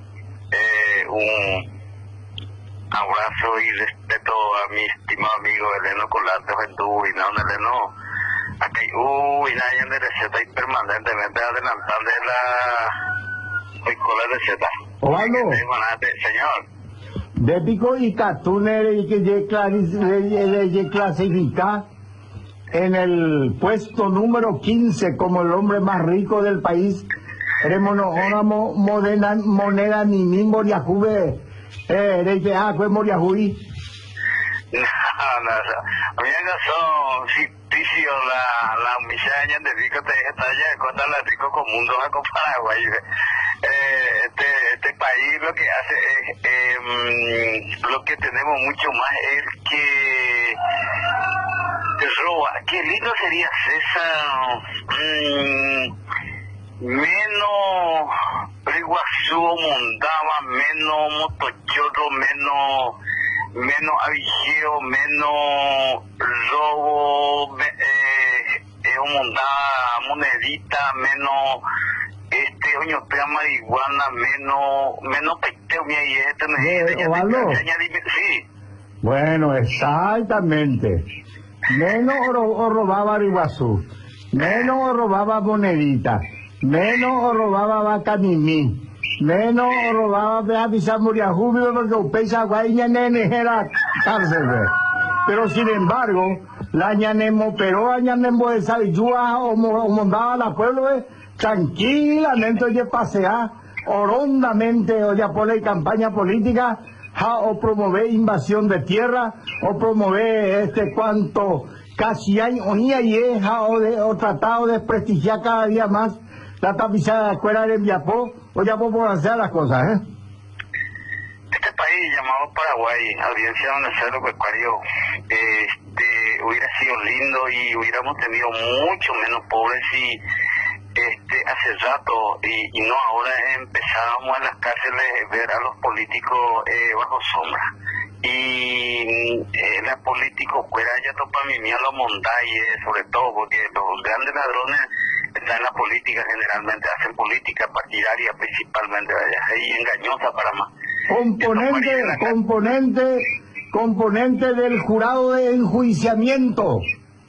un abrazo y respeto a mi estimado amigo Eleno Colante Ventura y no Eleno aquí y nadie de receta y permanentemente adelantando la escuela de receta. Osvaldo, señor, de pico y catúner y que clasifica en el puesto número 15 como el hombre más rico del país. Queremos moneda ni mismo ya juve pues moriajuí. No, a mí no son ficticios la miseria de rico te deja talla contra la rico común a Paraguay. Este país lo que hace es lo que tenemos mucho más es que roba. Qué lindo sería César, menos Riguazú mondaba, menos motochorro, menos avigeo, menos robo, mondaba monedita, menos oñopea marihuana, menos peiteo, y sí. Bueno, exactamente. Menos robaba Riguazú, menos robaba monedita, menos robaba vaca mimí, menos robaba Beatriz Muriajú, porque upesa guayña era cárcel. Pero sin embargo, la ñanemo, pero a ñanemo de Savillúa o mondaba la pueblo, tranquilamente oye pasear, orondamente oye poner campaña política, o promover invasión de tierra, o promover cuanto casi año o tratado de desprestigiar cada día más la tapizada de la escuela de Viapó, o ya por hacer las cosas, Este país llamado Paraguay, audiencia Amanecer Agropecuario, hubiera sido lindo y hubiéramos tenido mucho menos pobres si hace rato y no ahora empezábamos en las cárceles ver a los políticos bajo sombra y los políticos fuera ya topa mimía los montañes, sobre todo porque los grandes ladrones están en la política, generalmente hacen política partidaria principalmente y engañosa para más. Componente del jurado de enjuiciamiento,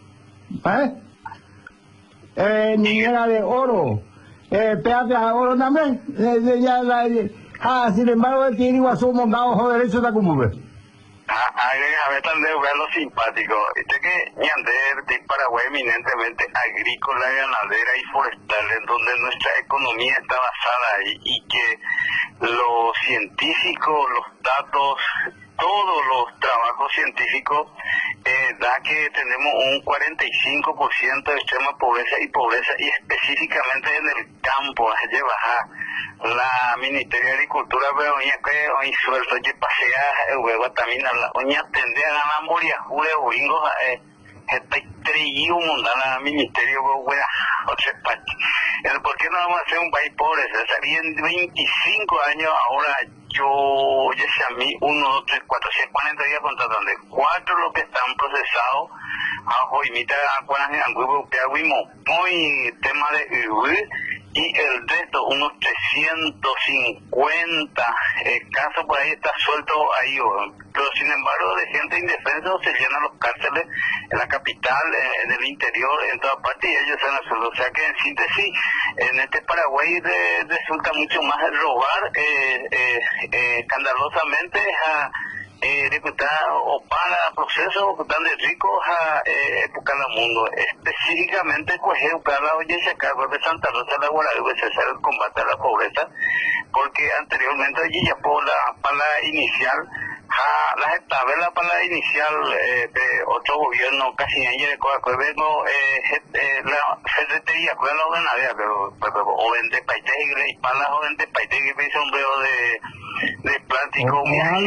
niñera de oro, peate a oro también, sin embargo el tiene Iguazú mondado ojo derecho de Cumube. A ver, tal de lo simpático, que ñander de Paraguay eminentemente agrícola, ganadera y forestal, en donde nuestra economía está basada ahí, y que los científicos, los datos, todos los trabajos científicos da que tenemos un 45% de extrema pobreza y específicamente en el campo, es bajar la Ministerio de Agricultura, pero hoy suelto que pasea luego también la oña tende a ganar moria jure o bingo está estrellado montar la Ministerio de ¿por qué no vamos a hacer un país pobre? Salí en 25 años, ahora yo ya sé a mí 1, 2, 3, 4, 6, 40 días contratando 4 los que están procesados ajo y mitad de muy tema de y el resto, unos 350 casos por ahí está suelto ahí, pero sin embargo de gente indefensa se llenan los cárceles en la capital, en el interior, en toda parte, y ellos se han suelto. O sea que en síntesis, en este Paraguay resulta mucho más robar escandalosamente a o para procesos tan de ricos a época del mundo, específicamente coger la audiencia cargo de Santa Rosa de la Guaraíba, el combate a la pobreza, porque anteriormente allí ya por la inicial las tablas para la inicial de otro gobierno casi ayer de Coacoy la secretaría con la ordenadera o vende paite y para la joven de paite que me hizo un veo de plástico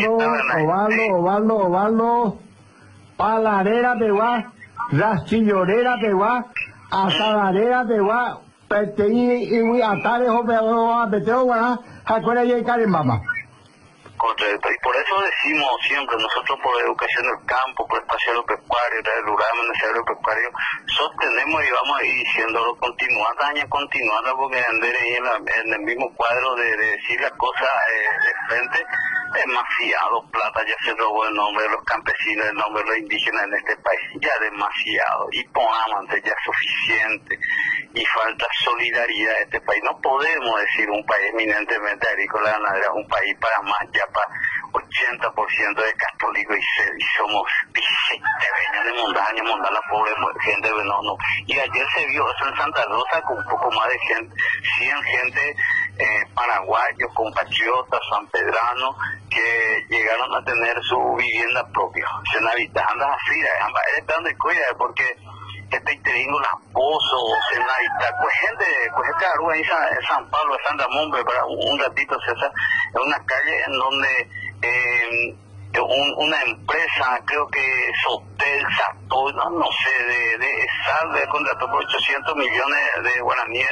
Ovaldo paladera te va rastillorera te va asadadera te va peteí y atare o peteo va acuerda y carembama. Correcto, y por eso decimos siempre, nosotros por educación del campo, por espacio agropecuario, el rural, el agropecuario, sostenemos y vamos a ir diciéndolo continuada, porque andar ahí en el mismo cuadro de decir las cosas de frente, demasiado plata ya se robó el nombre de los campesinos, el nombre de los indígenas en este país, ya demasiado, y pongamos ya suficiente, y falta solidaridad en este país. No podemos decir un país eminentemente agrícola, ganadero, un país para más, ya para 80% de católicos y somos 17 veces de montaña, la pobre gente, no. Y ayer se vio eso en Santa Rosa con un poco más de gente, 100 gente paraguayos, compatriotas, sanpedranos, que llegaron a tener su vivienda propia. Se habitando así, están de cuidado porque este tengo las pozos, en gente ahí en San Pablo, en San Ramón, para un ratito, César, en una calle en donde una empresa, creo que Sotel, Sato, no sé, de SAL, contrató por 800 millones de guaraníes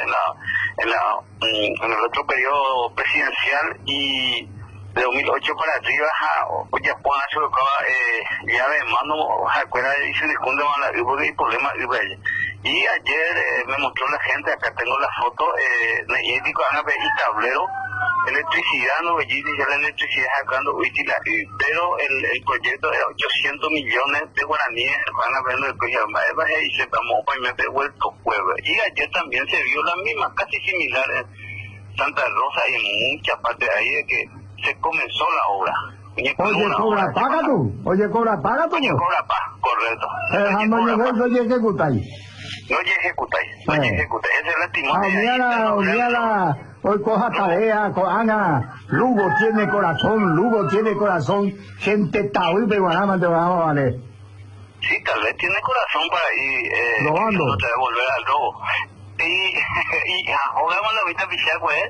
en el otro periodo presidencial, y de 2008 para arriba ya pueden hacer ya de mano acuerda y se discute más la porque hay problemas y ayer me mostró la gente, acá tengo la foto y tablero electricidad, no dice la electricidad sacando pero el proyecto de 800 millones de guaraníes van a ver el colegio y se tomó obviamente vuelto jueves, y ayer también se vio la misma, casi similar en Santa Rosa y en muchas partes ahí de que se comenzó la obra. Oye, cobra paga tú. Correcto. No ejecutáis. Esa es la timonia. Hoy coja tarea, Ana. Lugo tiene corazón. Gente taúl de Guanama te vamos a valer. Sí, tal vez tiene corazón para ir. Robando. No te va a volver al robo. Y ahora cuando ahorita pichar, pues.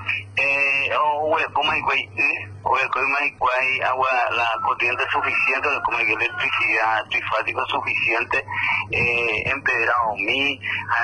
Agua, la corriente suficiente, como electricidad, trifático suficiente, empedrado mi,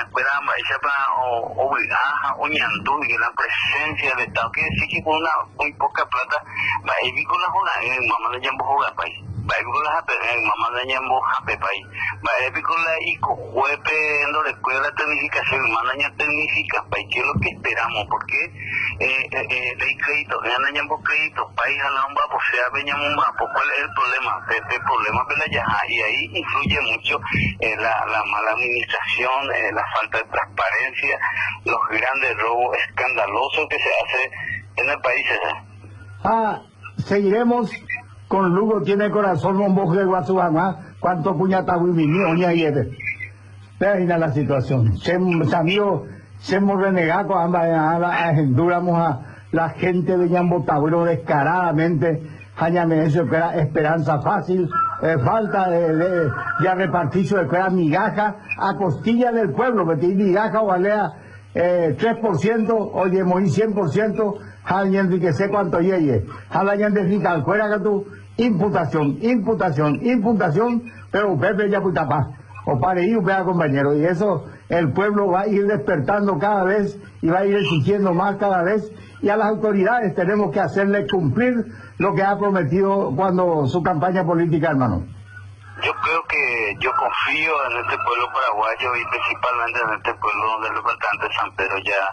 o ñandú, y la presencia del Estado, que decir que con una muy poca plata, va a ir con las mamá de Jambo juega país. Mamá de Ñambo país. Y juepe en la escuela de tecnificación, mamá tecnifica país, que es lo que esperamos, porque hay crédito, ganan Ñambo crédito, país a la pues sea veñamos más, pues cuál es el problema, el problema y ahí influye mucho la mala administración, la falta de transparencia, los grandes robos escandalosos que se hace en el país. Seguiremos con Lugo tiene corazón, un boje de Guasubama, cuánto puñata vivimos, ni ayer. Vean la situación. Se hemos renegado enduramos a la gente de Ñambotauro descaradamente, añame eso que era esperanza fácil, falta de repartirse de que era migaja a costilla del pueblo, que tiene migaja o valea 3%, oye, morí 100%, alguien de que sé cuánto llegue, alguien de fiscal, fuera que tú, imputación, pero Pepe ya puta paz, o para ir, compañero, y eso el pueblo va a ir despertando cada vez y va a ir exigiendo más cada vez, y a las autoridades tenemos que hacerle cumplir lo que ha prometido cuando su campaña política, hermano. Yo confío en este pueblo paraguayo y principalmente en este pueblo del representante San Pedro ya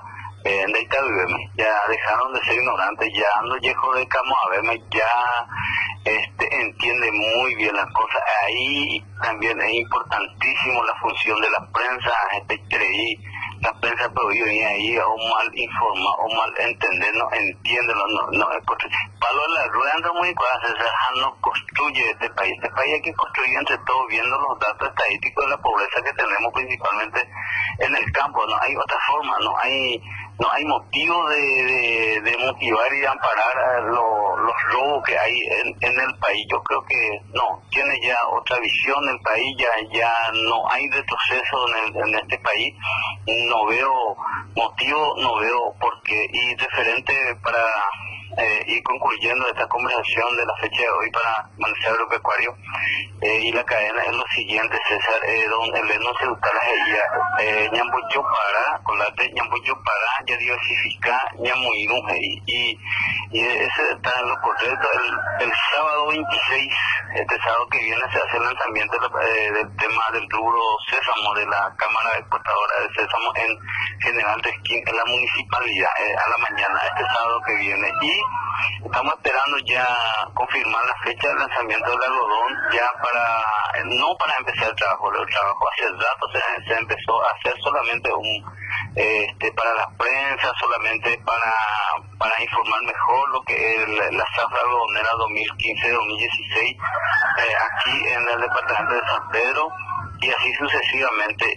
de Itaúbeme, ya dejaron de ser ignorantes, ya no llegó de Camo a verme, ya entiende muy bien las cosas. Ahí también es importantísimo la función de la prensa, la prensa pero hoy ahí o mal informa o mal entender, no entiende, no palo de la rueda anda muy cosas, no construye este país hay que construir entre todos viendo los datos estadísticos de la pobreza que tenemos principalmente en el campo. No hay otra forma, no hay motivo de motivar y amparar los robos que hay en el país. Yo creo que no, tiene ya otra visión el país, ya no hay retroceso en este país. No veo motivo, no veo por qué. Y referente para ir concluyendo esta conversación de la fecha de hoy para Amanecer Agropecuario y la cadena es lo siguiente, César, don Eleno Ceutala Ñambuyo para, colate Ñambuyo para, ya diversifica Ñamuirunge y ese está en lo correcto. El sábado 26, este sábado que viene se hace el lanzamiento del tema del rubro sésamo de la Cámara Exportadora de Sésamo en General Resquín, en la municipalidad, a la mañana, este sábado que viene. Y estamos esperando ya confirmar la fecha del lanzamiento del algodón, ya no para empezar el trabajo hace rato se empezó a hacer solamente para la prensa, solamente para informar mejor lo que es la zafra algodonera 2015-2016 aquí en el departamento de San Pedro y así sucesivamente.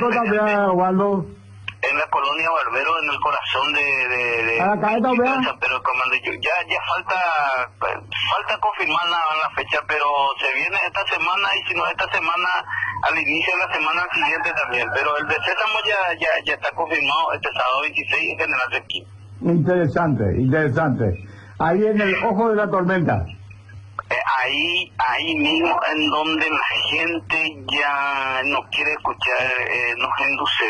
En la colonia Barbero, en el corazón de San Pedro Comando. Ya falta confirmar la fecha, pero se viene esta semana y si no esta semana, al inicio de la semana siguiente también. Pero el de Sésamo ya está confirmado este sábado 26 en General Resquín. Interesante. Ahí en el ojo de la tormenta. Ahí mismo en donde la gente ya no quiere escuchar, nos induce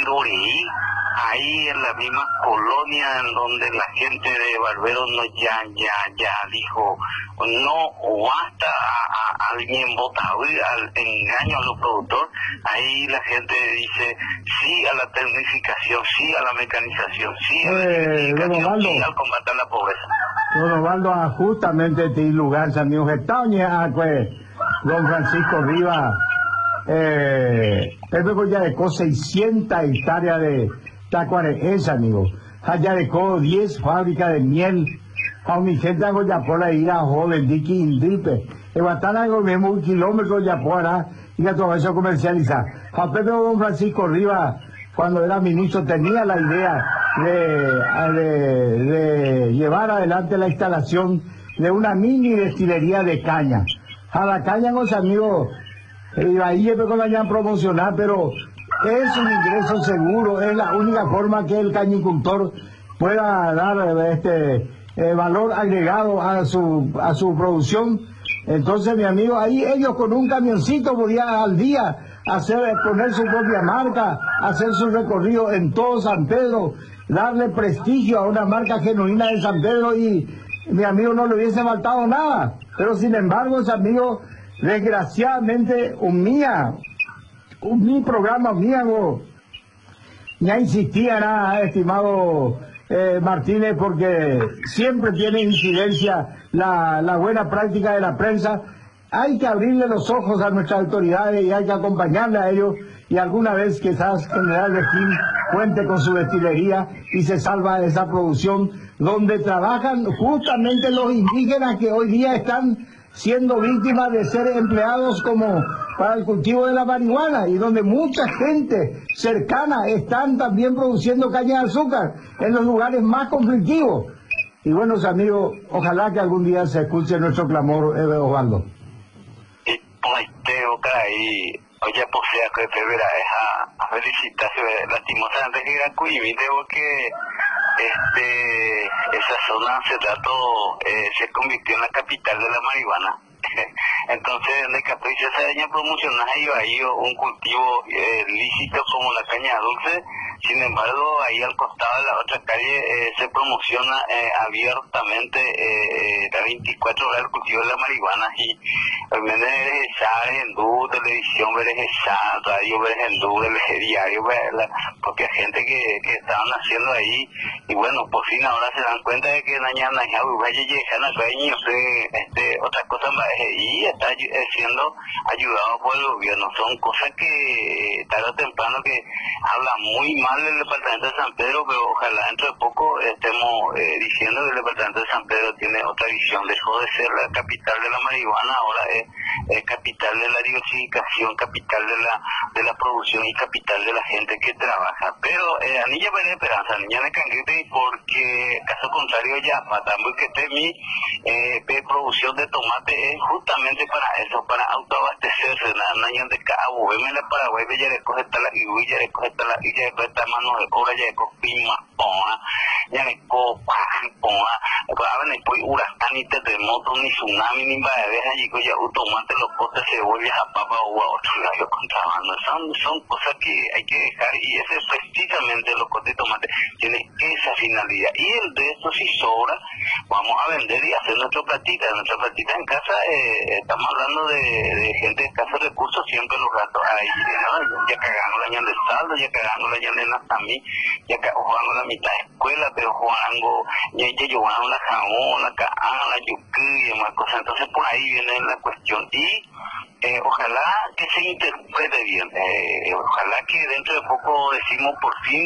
ahí en la misma colonia en donde la gente de Barbero no ya dijo no basta a alguien votado al engaño a los productores. Ahí la gente dice sí a la tecnificación, sí a la mecanización, sí a la tecnificación, sí al combate a la pobreza. Don Osvaldo, justamente este lugar, amigo, don Francisco Rivas, Pepe ya dejó 600 hectáreas de tacuarense, amigo. Allá dejó 10 fábricas de miel. A mi gente hago ya por la ira, joven, Dicky, Indripe. El Guatana hago mismo un kilómetro ya por ahí, y a todo eso comercializar. A Pepe don Francisco Rivas, cuando era ministro, tenía la idea de llevar adelante la instalación de una mini destilería de caña. A la caña, los amigos, ahí con la hayan promocionar, pero es un ingreso seguro, es la única forma que el cañicultor pueda dar valor agregado a su producción. Entonces, mi amigo, ahí ellos con un camioncito podían al día poner su propia marca, hacer su recorrido en todo San Pedro, darle prestigio a una marca genuina de San Pedro y mi amigo no le hubiese faltado nada. Pero sin embargo, ese amigo, desgraciadamente, mi programa, ya insistía nada, estimado Martínez, porque siempre tiene incidencia la buena práctica de la prensa. Hay que abrirle los ojos a nuestras autoridades y hay que acompañarle a ellos y alguna vez quizás General Resquín cuente con su destilería y se salva de esa producción donde trabajan justamente los indígenas que hoy día están siendo víctimas de ser empleados como para el cultivo de la marihuana y donde mucha gente cercana están también produciendo caña de azúcar en los lugares más conflictivos. Y buenos amigos, ojalá que algún día se escuche nuestro clamor, Osvaldo. Oye, pues sea que te verá a felicitarse lastimosamente que era Cuyimite porque esa zona hace rato se convirtió en la capital de la marihuana. Entonces en el 14 años promocionar ahí un cultivo lícito como la caña dulce. Sin embargo, ahí al costado de la otra calle se promociona abiertamente las 24 horas el cultivo de la marihuana y al menos en televisión, radio, diario, porque hay gente que estaban haciendo ahí, y bueno, por fin ahora se dan cuenta de que mañana ya otra cosa más, y está siendo ayudado por el gobierno. Son cosas que tarde o temprano que hablan muy mal del departamento de San Pedro, pero ojalá dentro de poco estemos diciendo que el departamento de San Pedro tiene otra visión. Dejó de ser la capital de la marihuana, ahora es capital de la diversificación, capital de la producción y capital de la gente que trabaja. Pero a niña me da esperanza, niña me cangrite, porque caso contrario ya matamos que esté mi producción de tomate es justamente para eso, para autoabastecerse. Niña de cabo, veme la Paraguay, ya le coge la y ya le coge la y ya le coge mano de cobra, ya le coge pima, ya le coge después huracán ni terremoto ni tsunami ni badejas y ya tomate los potes cebollas a papa o a otro lado contrabando. Son cosas que hay que dejar, y ese es precisamente los potes de tomate tiene esa finalidad, y el de esto si sobra vamos a vender y hacer nuestra platita en casa. Estamos hablando de gente de escasos recursos, siempre los ratos ahí, ¿no? Ya cagando la ñan de saldo, ya cagando la ñan de Nazamí, ya jugando la mitad de escuela, pero jugando ya jugando la jamón, la caán, la yuquí y demás cosas. Entonces por ahí viene la cuestión, y ojalá que se interprete bien, ojalá que dentro de poco decimos por fin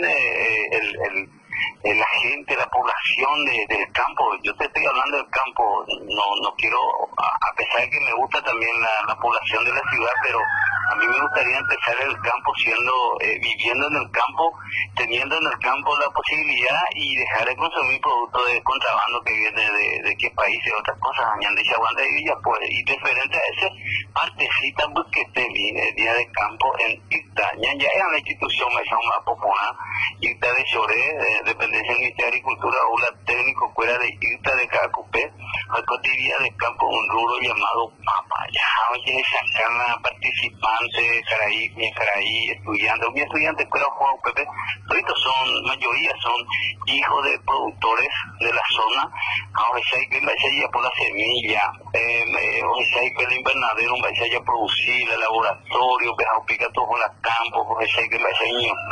la gente, la población del campo. Yo te estoy hablando del campo, no quiero, a pesar de que me gusta también la población de la ciudad, pero a mí me gustaría empezar el campo viviendo en el campo, teniendo en el campo la posibilidad, y dejar de consumir productos de contrabando que viene de qué países, otras cosas, añandicha, aguanta y ya pues, y diferente a ese partecita porque esté bien el día de campo en ICTA, ya es una institución más popular, ICTA de Choré, dependencia del Ministerio de Agricultura, o la técnico fuera de ICTA de Cacupé, al cotidiano de campo un rubro llamado papa, ya, oye, sacan a participantes, Caraí, estudiantes, mi estudiante fuera Juan Pepe, mayoría son hijos de productores de la zona, ahora hay que vaya por la semilla, hay que el invernadero vaya a producir, el laboratorio, pica todo con la campo, hay que vaya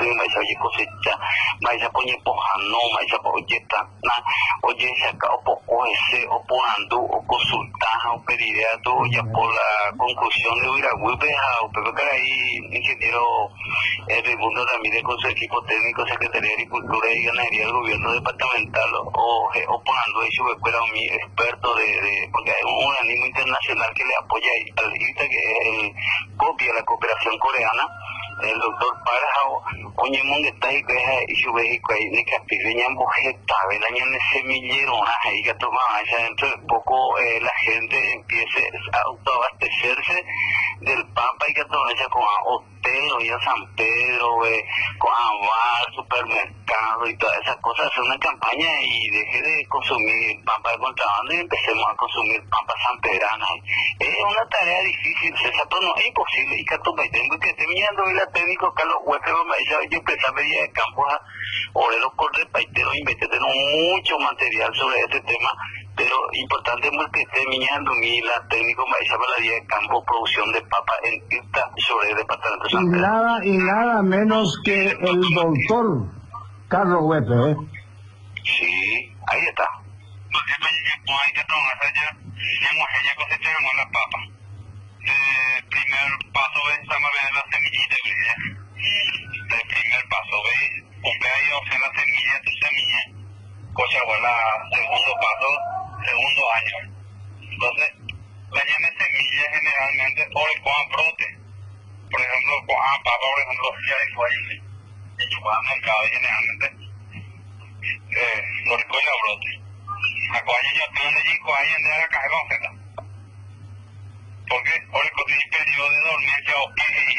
a cosecha, vaya a poner pojano, vaya a poner oye, saca o poco ese, o por andú, o consultar, o pedir ya por la conclusión de Huiragüipe, o Pepe Caraí, ingeniero Raimundo Ramírez con su equipo técnico, Secretaría de Agricultura y Ganadería del Gobierno Departamental, o por andú, eso fue mi experto porque hay un organismo internacional que le apoya al ITA, que es el COPI, la cooperación coreana, el doctor Parajao, oye, mongueta y su vejico ahí, ni capileña en bojeta, velaña en semillero, ahí que tomaba, ya dentro de poco la gente empiece a autoabastecerse del papa y que toma con hotel, y a San Pedro, con bar, supermercado y todas esas cosas, hacer una campaña y deje de consumir papa de contrabando y empecemos a consumir papa sanpedrana. Es una tarea difícil, César, pero no es imposible, y que tengo que esté mirando hoy la técnico Carlos Huésped, yo empecé a medir de campo a Orelo Corre Paitero, investigaron mucho material sobre este tema, pero importante es que esté mirando la técnico maíz para la día de campo, producción de papa en ICTA sobre el departamento de San Pedro. Y nada menos que el doctor Carlos Huésped, Sí, ahí está. La papa. El primer paso es la semillita, el primer paso es cumpleaños en la semilla, cosa igual segundo paso, segundo año. Entonces, la llama semilla generalmente o el coan brote, por ejemplo, coan papa, por ejemplo, ya hay fuerte, y coan mercado generalmente lo recoge brote. A coaña yo tengo allí coaña en la caja con feta. Porque ahora el periodo de dormir o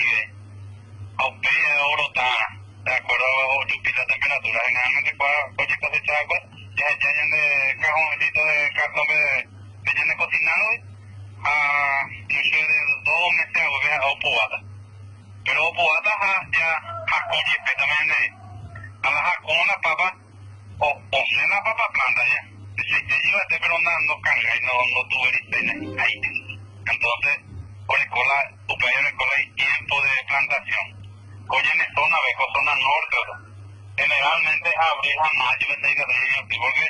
de oro de acuerdo a 8 pilas de temperatura. Generalmente cualquier cosecha de agua ya se echan de cajoncito de cartón de cocinado a inclusive de 2 meses de agua o pobata. Pero pobata ya jacoye también a la jacón la papa o en la papa planta ya. Si te llevaste pero no carga y no tuve ahí. Entonces, por el cola, tu país en el cola plantación. Coyene zona beco, zona norte, generalmente abril a mayo me tengo que decir porque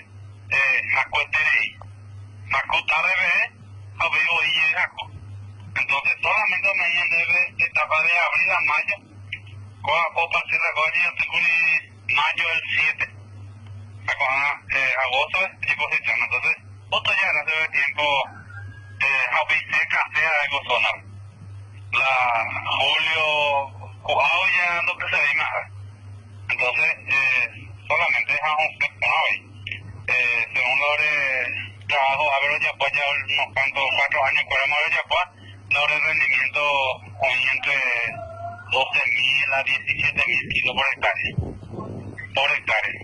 entonces solamente me debe de etapa de abril a mayo copa se recoge mayo el 7 agosto es disposición, entonces otro ya hace tiempo seca sea algo sonar la julio jugado ya no que se ve más entonces solamente es un hoy según lo de trabajo a ver ya pues ya unos cuantos 4 años podemos ver ya pues lo de rendimiento hoy entre 12.000 a 17.000 kilos por hectárea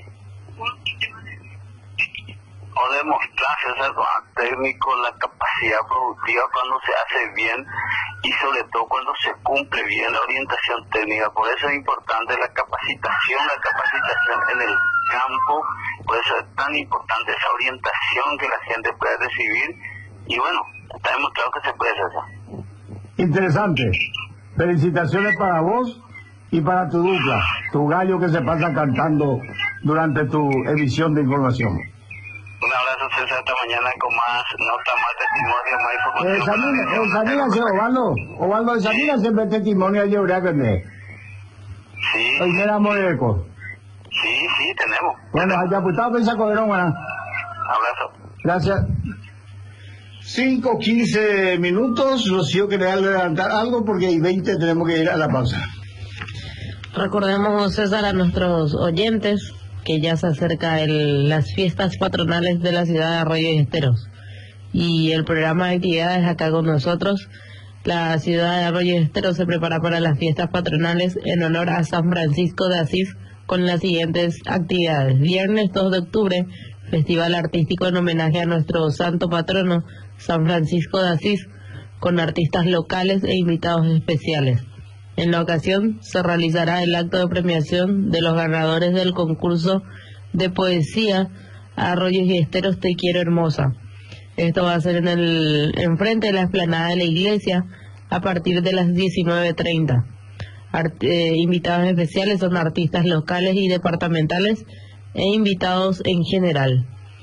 o demostrarse ese técnico la capacidad productiva cuando se hace bien y sobre todo cuando se cumple bien la orientación técnica. Por eso es importante la capacitación en el campo, por eso es tan importante esa orientación que la gente puede recibir y bueno, está demostrado que se puede hacer. Interesante. Felicitaciones para vos y para tu dupla, tu gallo que se pasa cantando durante tu emisión de información. Un abrazo, César, hasta mañana con más nota, más testimonio, más información. Ovaldo, examina siempre testimonio de Euráqueme. Sí. Primera Moreco. Sí, tenemos. Bueno, allá apuntado pensa coderón, buena. Abrazo. Gracias. 5:15 minutos, Rocío quería adelantar algo porque hay 20 tenemos que ir a la pausa. Recordemos, César, a nuestros oyentes que ya se acerca las fiestas patronales de la ciudad de Arroyo y Esteros. Y el programa de actividades acá con nosotros, la ciudad de Arroyo y Esteros se prepara para las fiestas patronales en honor a San Francisco de Asís con las siguientes actividades. Viernes 2 de octubre, festival artístico en homenaje a nuestro santo patrono, San Francisco de Asís, con artistas locales e invitados especiales. En la ocasión se realizará el acto de premiación de los ganadores del concurso de poesía Arroyos y Esteros Te Quiero Hermosa. Esto va a ser enfrente de la explanada de la iglesia a partir de las 19:30. Invitados especiales son artistas locales y departamentales e invitados en general.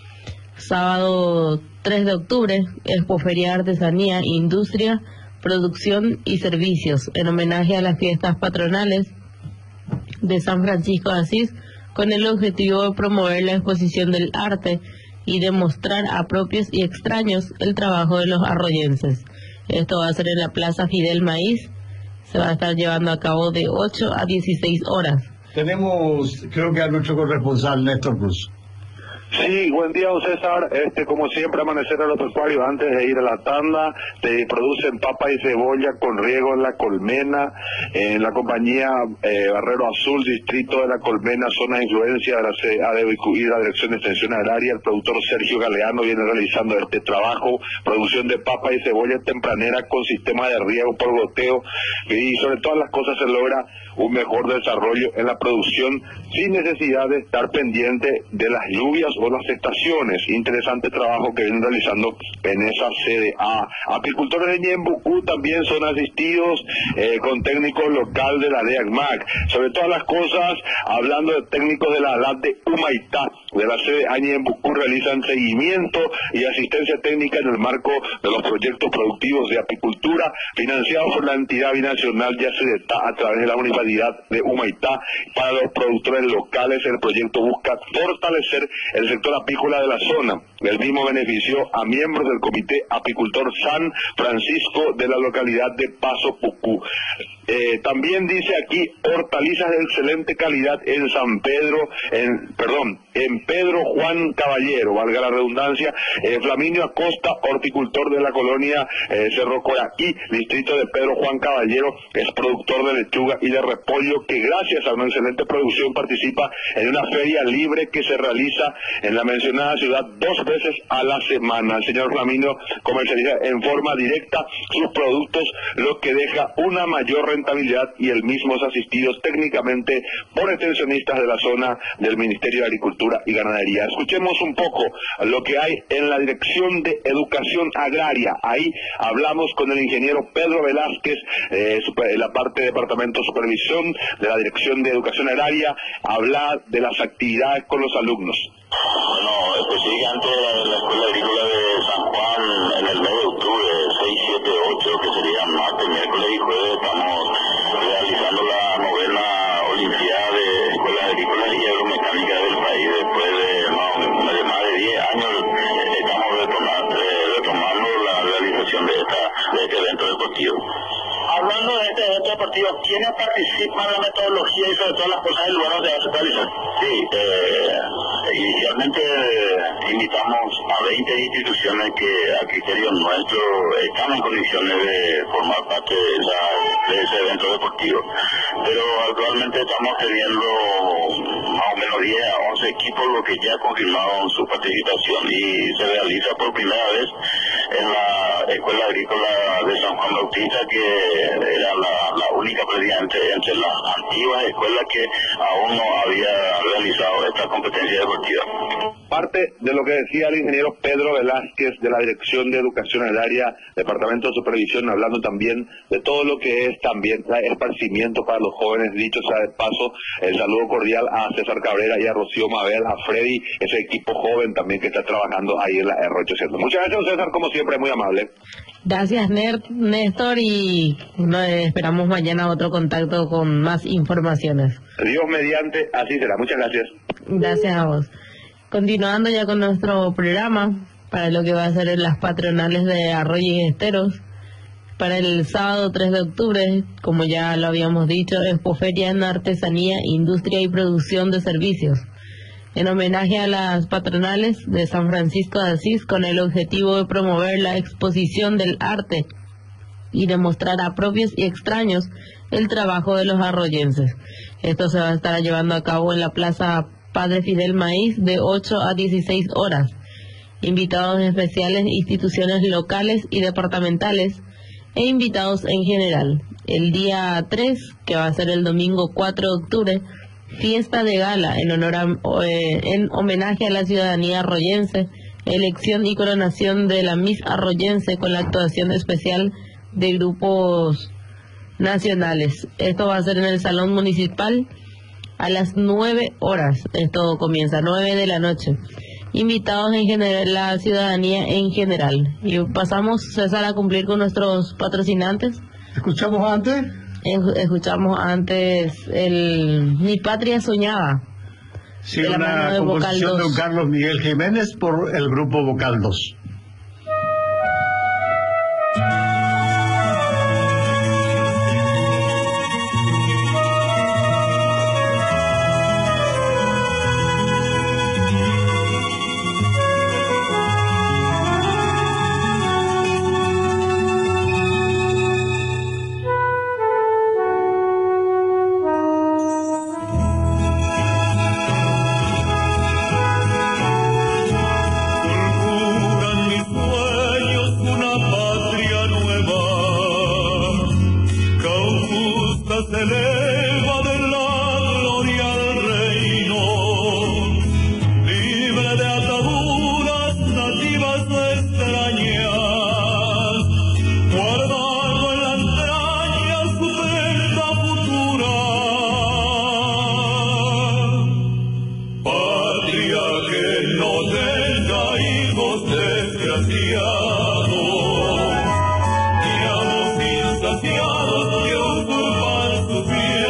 Sábado 3 de octubre, Expoferia Artesanía, Industria, Producción y Servicios, en homenaje a las fiestas patronales de San Francisco de Asís, con el objetivo de promover la exposición del arte y demostrar a propios y extraños el trabajo de los arroyenses. Esto va a ser en la Plaza Fidel Maíz, se va a estar llevando a cabo de 8 a 16 horas. Tenemos, creo que a nuestro corresponsal, Néstor Cruz. Sí, buen día, don César. Como siempre, Amanecer Agropecuario, antes de ir a la tanda, producen papa y cebolla con riego en La Colmena, en la compañía Barrero Azul, distrito de La Colmena, zona de influencia de la CADEBQ y la Dirección de Extensión Agraria. El productor Sergio Galeano viene realizando este trabajo, producción de papa y cebolla tempranera con sistema de riego por goteo, y sobre todas las cosas se logra un mejor desarrollo en la producción sin necesidad de estar pendiente de las lluvias o las estaciones. Interesante trabajo que vienen realizando en esa sede. Apicultores de Ñembucú también son asistidos con técnicos local de la DEACMAC. Sobre todas las cosas, hablando de técnicos de la ALAT de Humaitá, de la sede a Ñembucú, realizan seguimiento y asistencia técnica en el marco de los proyectos productivos de apicultura financiados por la entidad binacional YACEDETA a través de la municipalidad de Humaitá. Para los productores locales, el proyecto busca fortalecer el sector apícola de la zona. El mismo benefició a miembros del Comité Apicultor San Francisco de la localidad de Paso Pucú. También dice aquí, hortalizas de excelente calidad en en Pedro Juan Caballero, valga la redundancia. Flaminio Acosta, horticultor de la colonia Cerro Coraquí, distrito de Pedro Juan Caballero, es productor de lechuga y de repollo, que gracias a una excelente producción participa en una feria libre que se realiza en la mencionada ciudad 2 veces a la semana. El señor Flaminio comercializa en forma directa sus productos, lo que deja una mayor rentabilidad y el mismo es asistido técnicamente por extensionistas de la zona del Ministerio de Agricultura y Ganadería. Escuchemos un poco lo que hay en la Dirección de Educación Agraria. Ahí hablamos con el ingeniero Pedro Velázquez, la parte de Departamento de Supervisión de la Dirección de Educación Agraria, habla de las actividades con los alumnos. Bueno, específicamente la Escuela Agrícola de San Juan, en el mes de octubre, 6, 7, 8, que serían martes, miércoles y jueves, estamos realizando la novena Olimpiada de Escuelas Agrícolas y Agromecánicas del país. Después de más de 10 años estamos retomando la realización de este evento deportivo. Hablando de este evento deportivo, ¿quiénes participan en la metodología y sobre todas las cosas del lugar de realizar? Sí, inicialmente invitamos a 20 instituciones que a criterio nuestro están en condiciones de formar parte de ese evento deportivo. Pero actualmente estamos teniendo más o menos 10 a 11 equipos los que ya confirmaron su participación y se realiza por primera vez en la Escuela Agrícola de San Juan Bautista, que era la única prácticamente entre las antiguas escuelas que aún no había realizado esta competencia deportiva. Parte de lo que decía el ingeniero Pedro Velázquez de la Dirección de Educación Agraria, Departamento de Supervisión, hablando también de todo lo que es también esparcimiento para los jóvenes. Dicho sea de paso, el saludo cordial a César Cabrera y a Rocío Mabel, a Freddy, ese equipo joven también que está trabajando ahí en la R800. Muchas gracias, César, como siempre, muy amable. Gracias, Néstor, y esperamos mañana otro contacto con más informaciones. Dios mediante, así será. Muchas gracias. Gracias a vos. Continuando ya con nuestro programa, para lo que va a ser en las patronales de Arroyo y Esteros, para el sábado 3 de octubre, como ya lo habíamos dicho, Expoferia en Artesanía, Industria y Producción de Servicios, en homenaje a las patronales de San Francisco de Asís, con el objetivo de promover la exposición del arte y demostrar a propios y extraños el trabajo de los arroyenses. Esto se va a estar llevando a cabo en la Plaza Padre Fidel Maíz de 8 a 16 horas. Invitados especiales, instituciones locales y departamentales e invitados en general. El día 3, que va a ser el domingo 4 de octubre, fiesta de gala en homenaje a la ciudadanía arroyense, elección y coronación de la Miss Arroyense con la actuación especial de grupos nacionales. Esto va a ser en el Salón Municipal a las 9 horas. Esto comienza 9 de la noche. Invitados en general, la ciudadanía en general. Y pasamos, César, a cumplir con nuestros patrocinantes. ¿Escuchamos antes el Mi Patria Soñada? Sí, una composición de don Carlos Miguel Jiménez por el grupo Vocal 2. Saciados que ocupan su piel.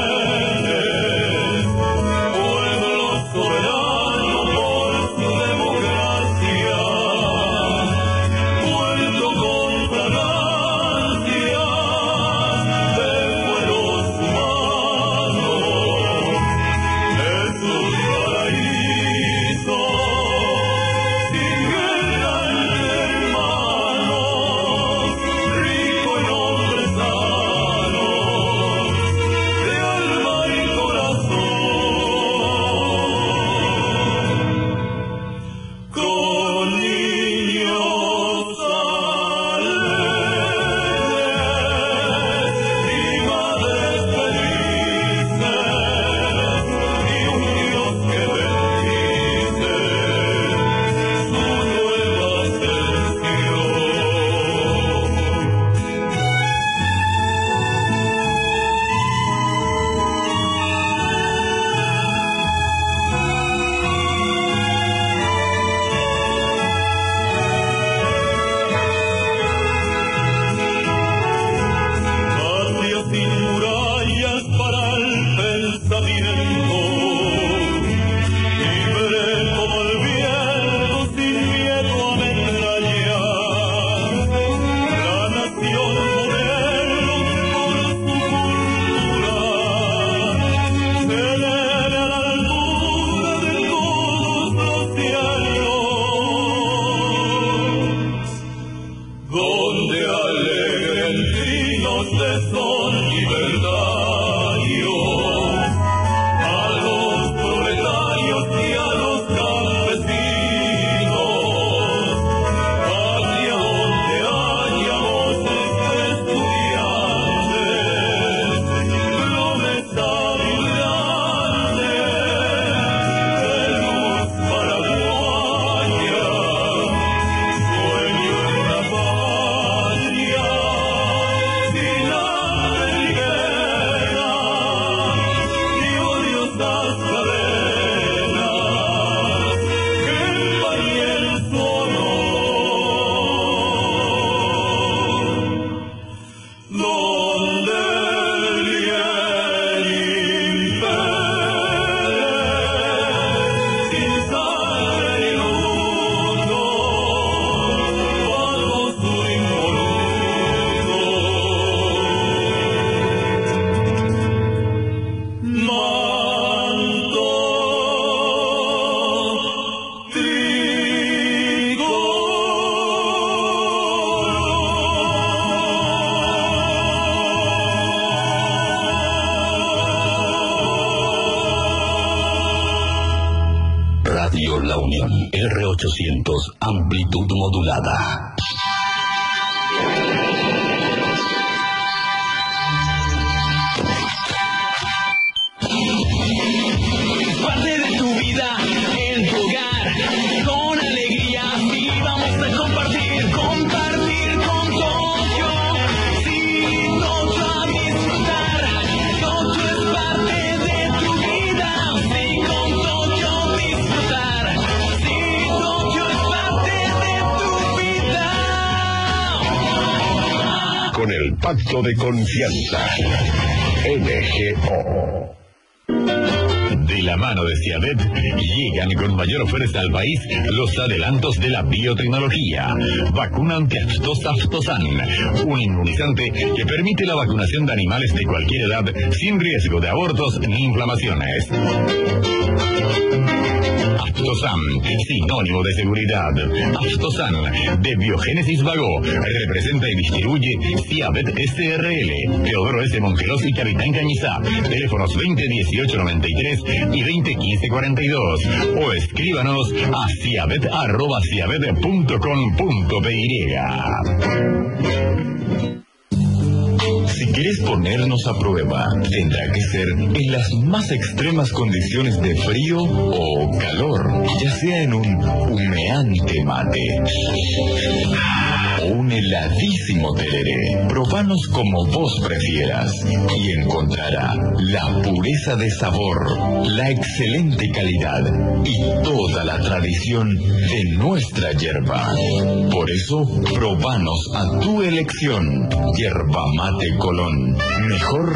Unión, R800, amplitud modulada. Parte de tu vida en tu hogar, con alegría, sí, vamos a compartir con Tokio. Sí, Tokio a disfrutar, Tokio es parte de tu vida. Sí, con Tokio disfrutar, sí, Tokio es parte de tu vida. Con el pacto de confianza, NGO. De la mano de Ciavet, llegan con mayor fuerza al país los adelantos de la biotecnología. Vacuna antiaftosa Aftosan, un inmunizante que permite la vacunación de animales de cualquier edad sin riesgo de abortos ni inflamaciones. Aftosan, sinónimo de seguridad. Aftosan, de Biogénesis Vago, representa y distribuye Ciavet SRL, Teodoro S. Mongelos y Capitán Cañizá. Teléfonos 2018-93 y 2015-42. O escríbanos a ciavet@ciavet.com.py. Si quieres ponernos a prueba, tendrá que ser en las más extremas condiciones de frío o calor, ya sea en un humeante mate o un heladísimo tereré. Probanos como vos prefieras y encontrará la pureza de sabor, la excelente calidad y toda la tradición de nuestra yerba. Por eso, probanos a tu elección. Yerba Mate Colón. Mejor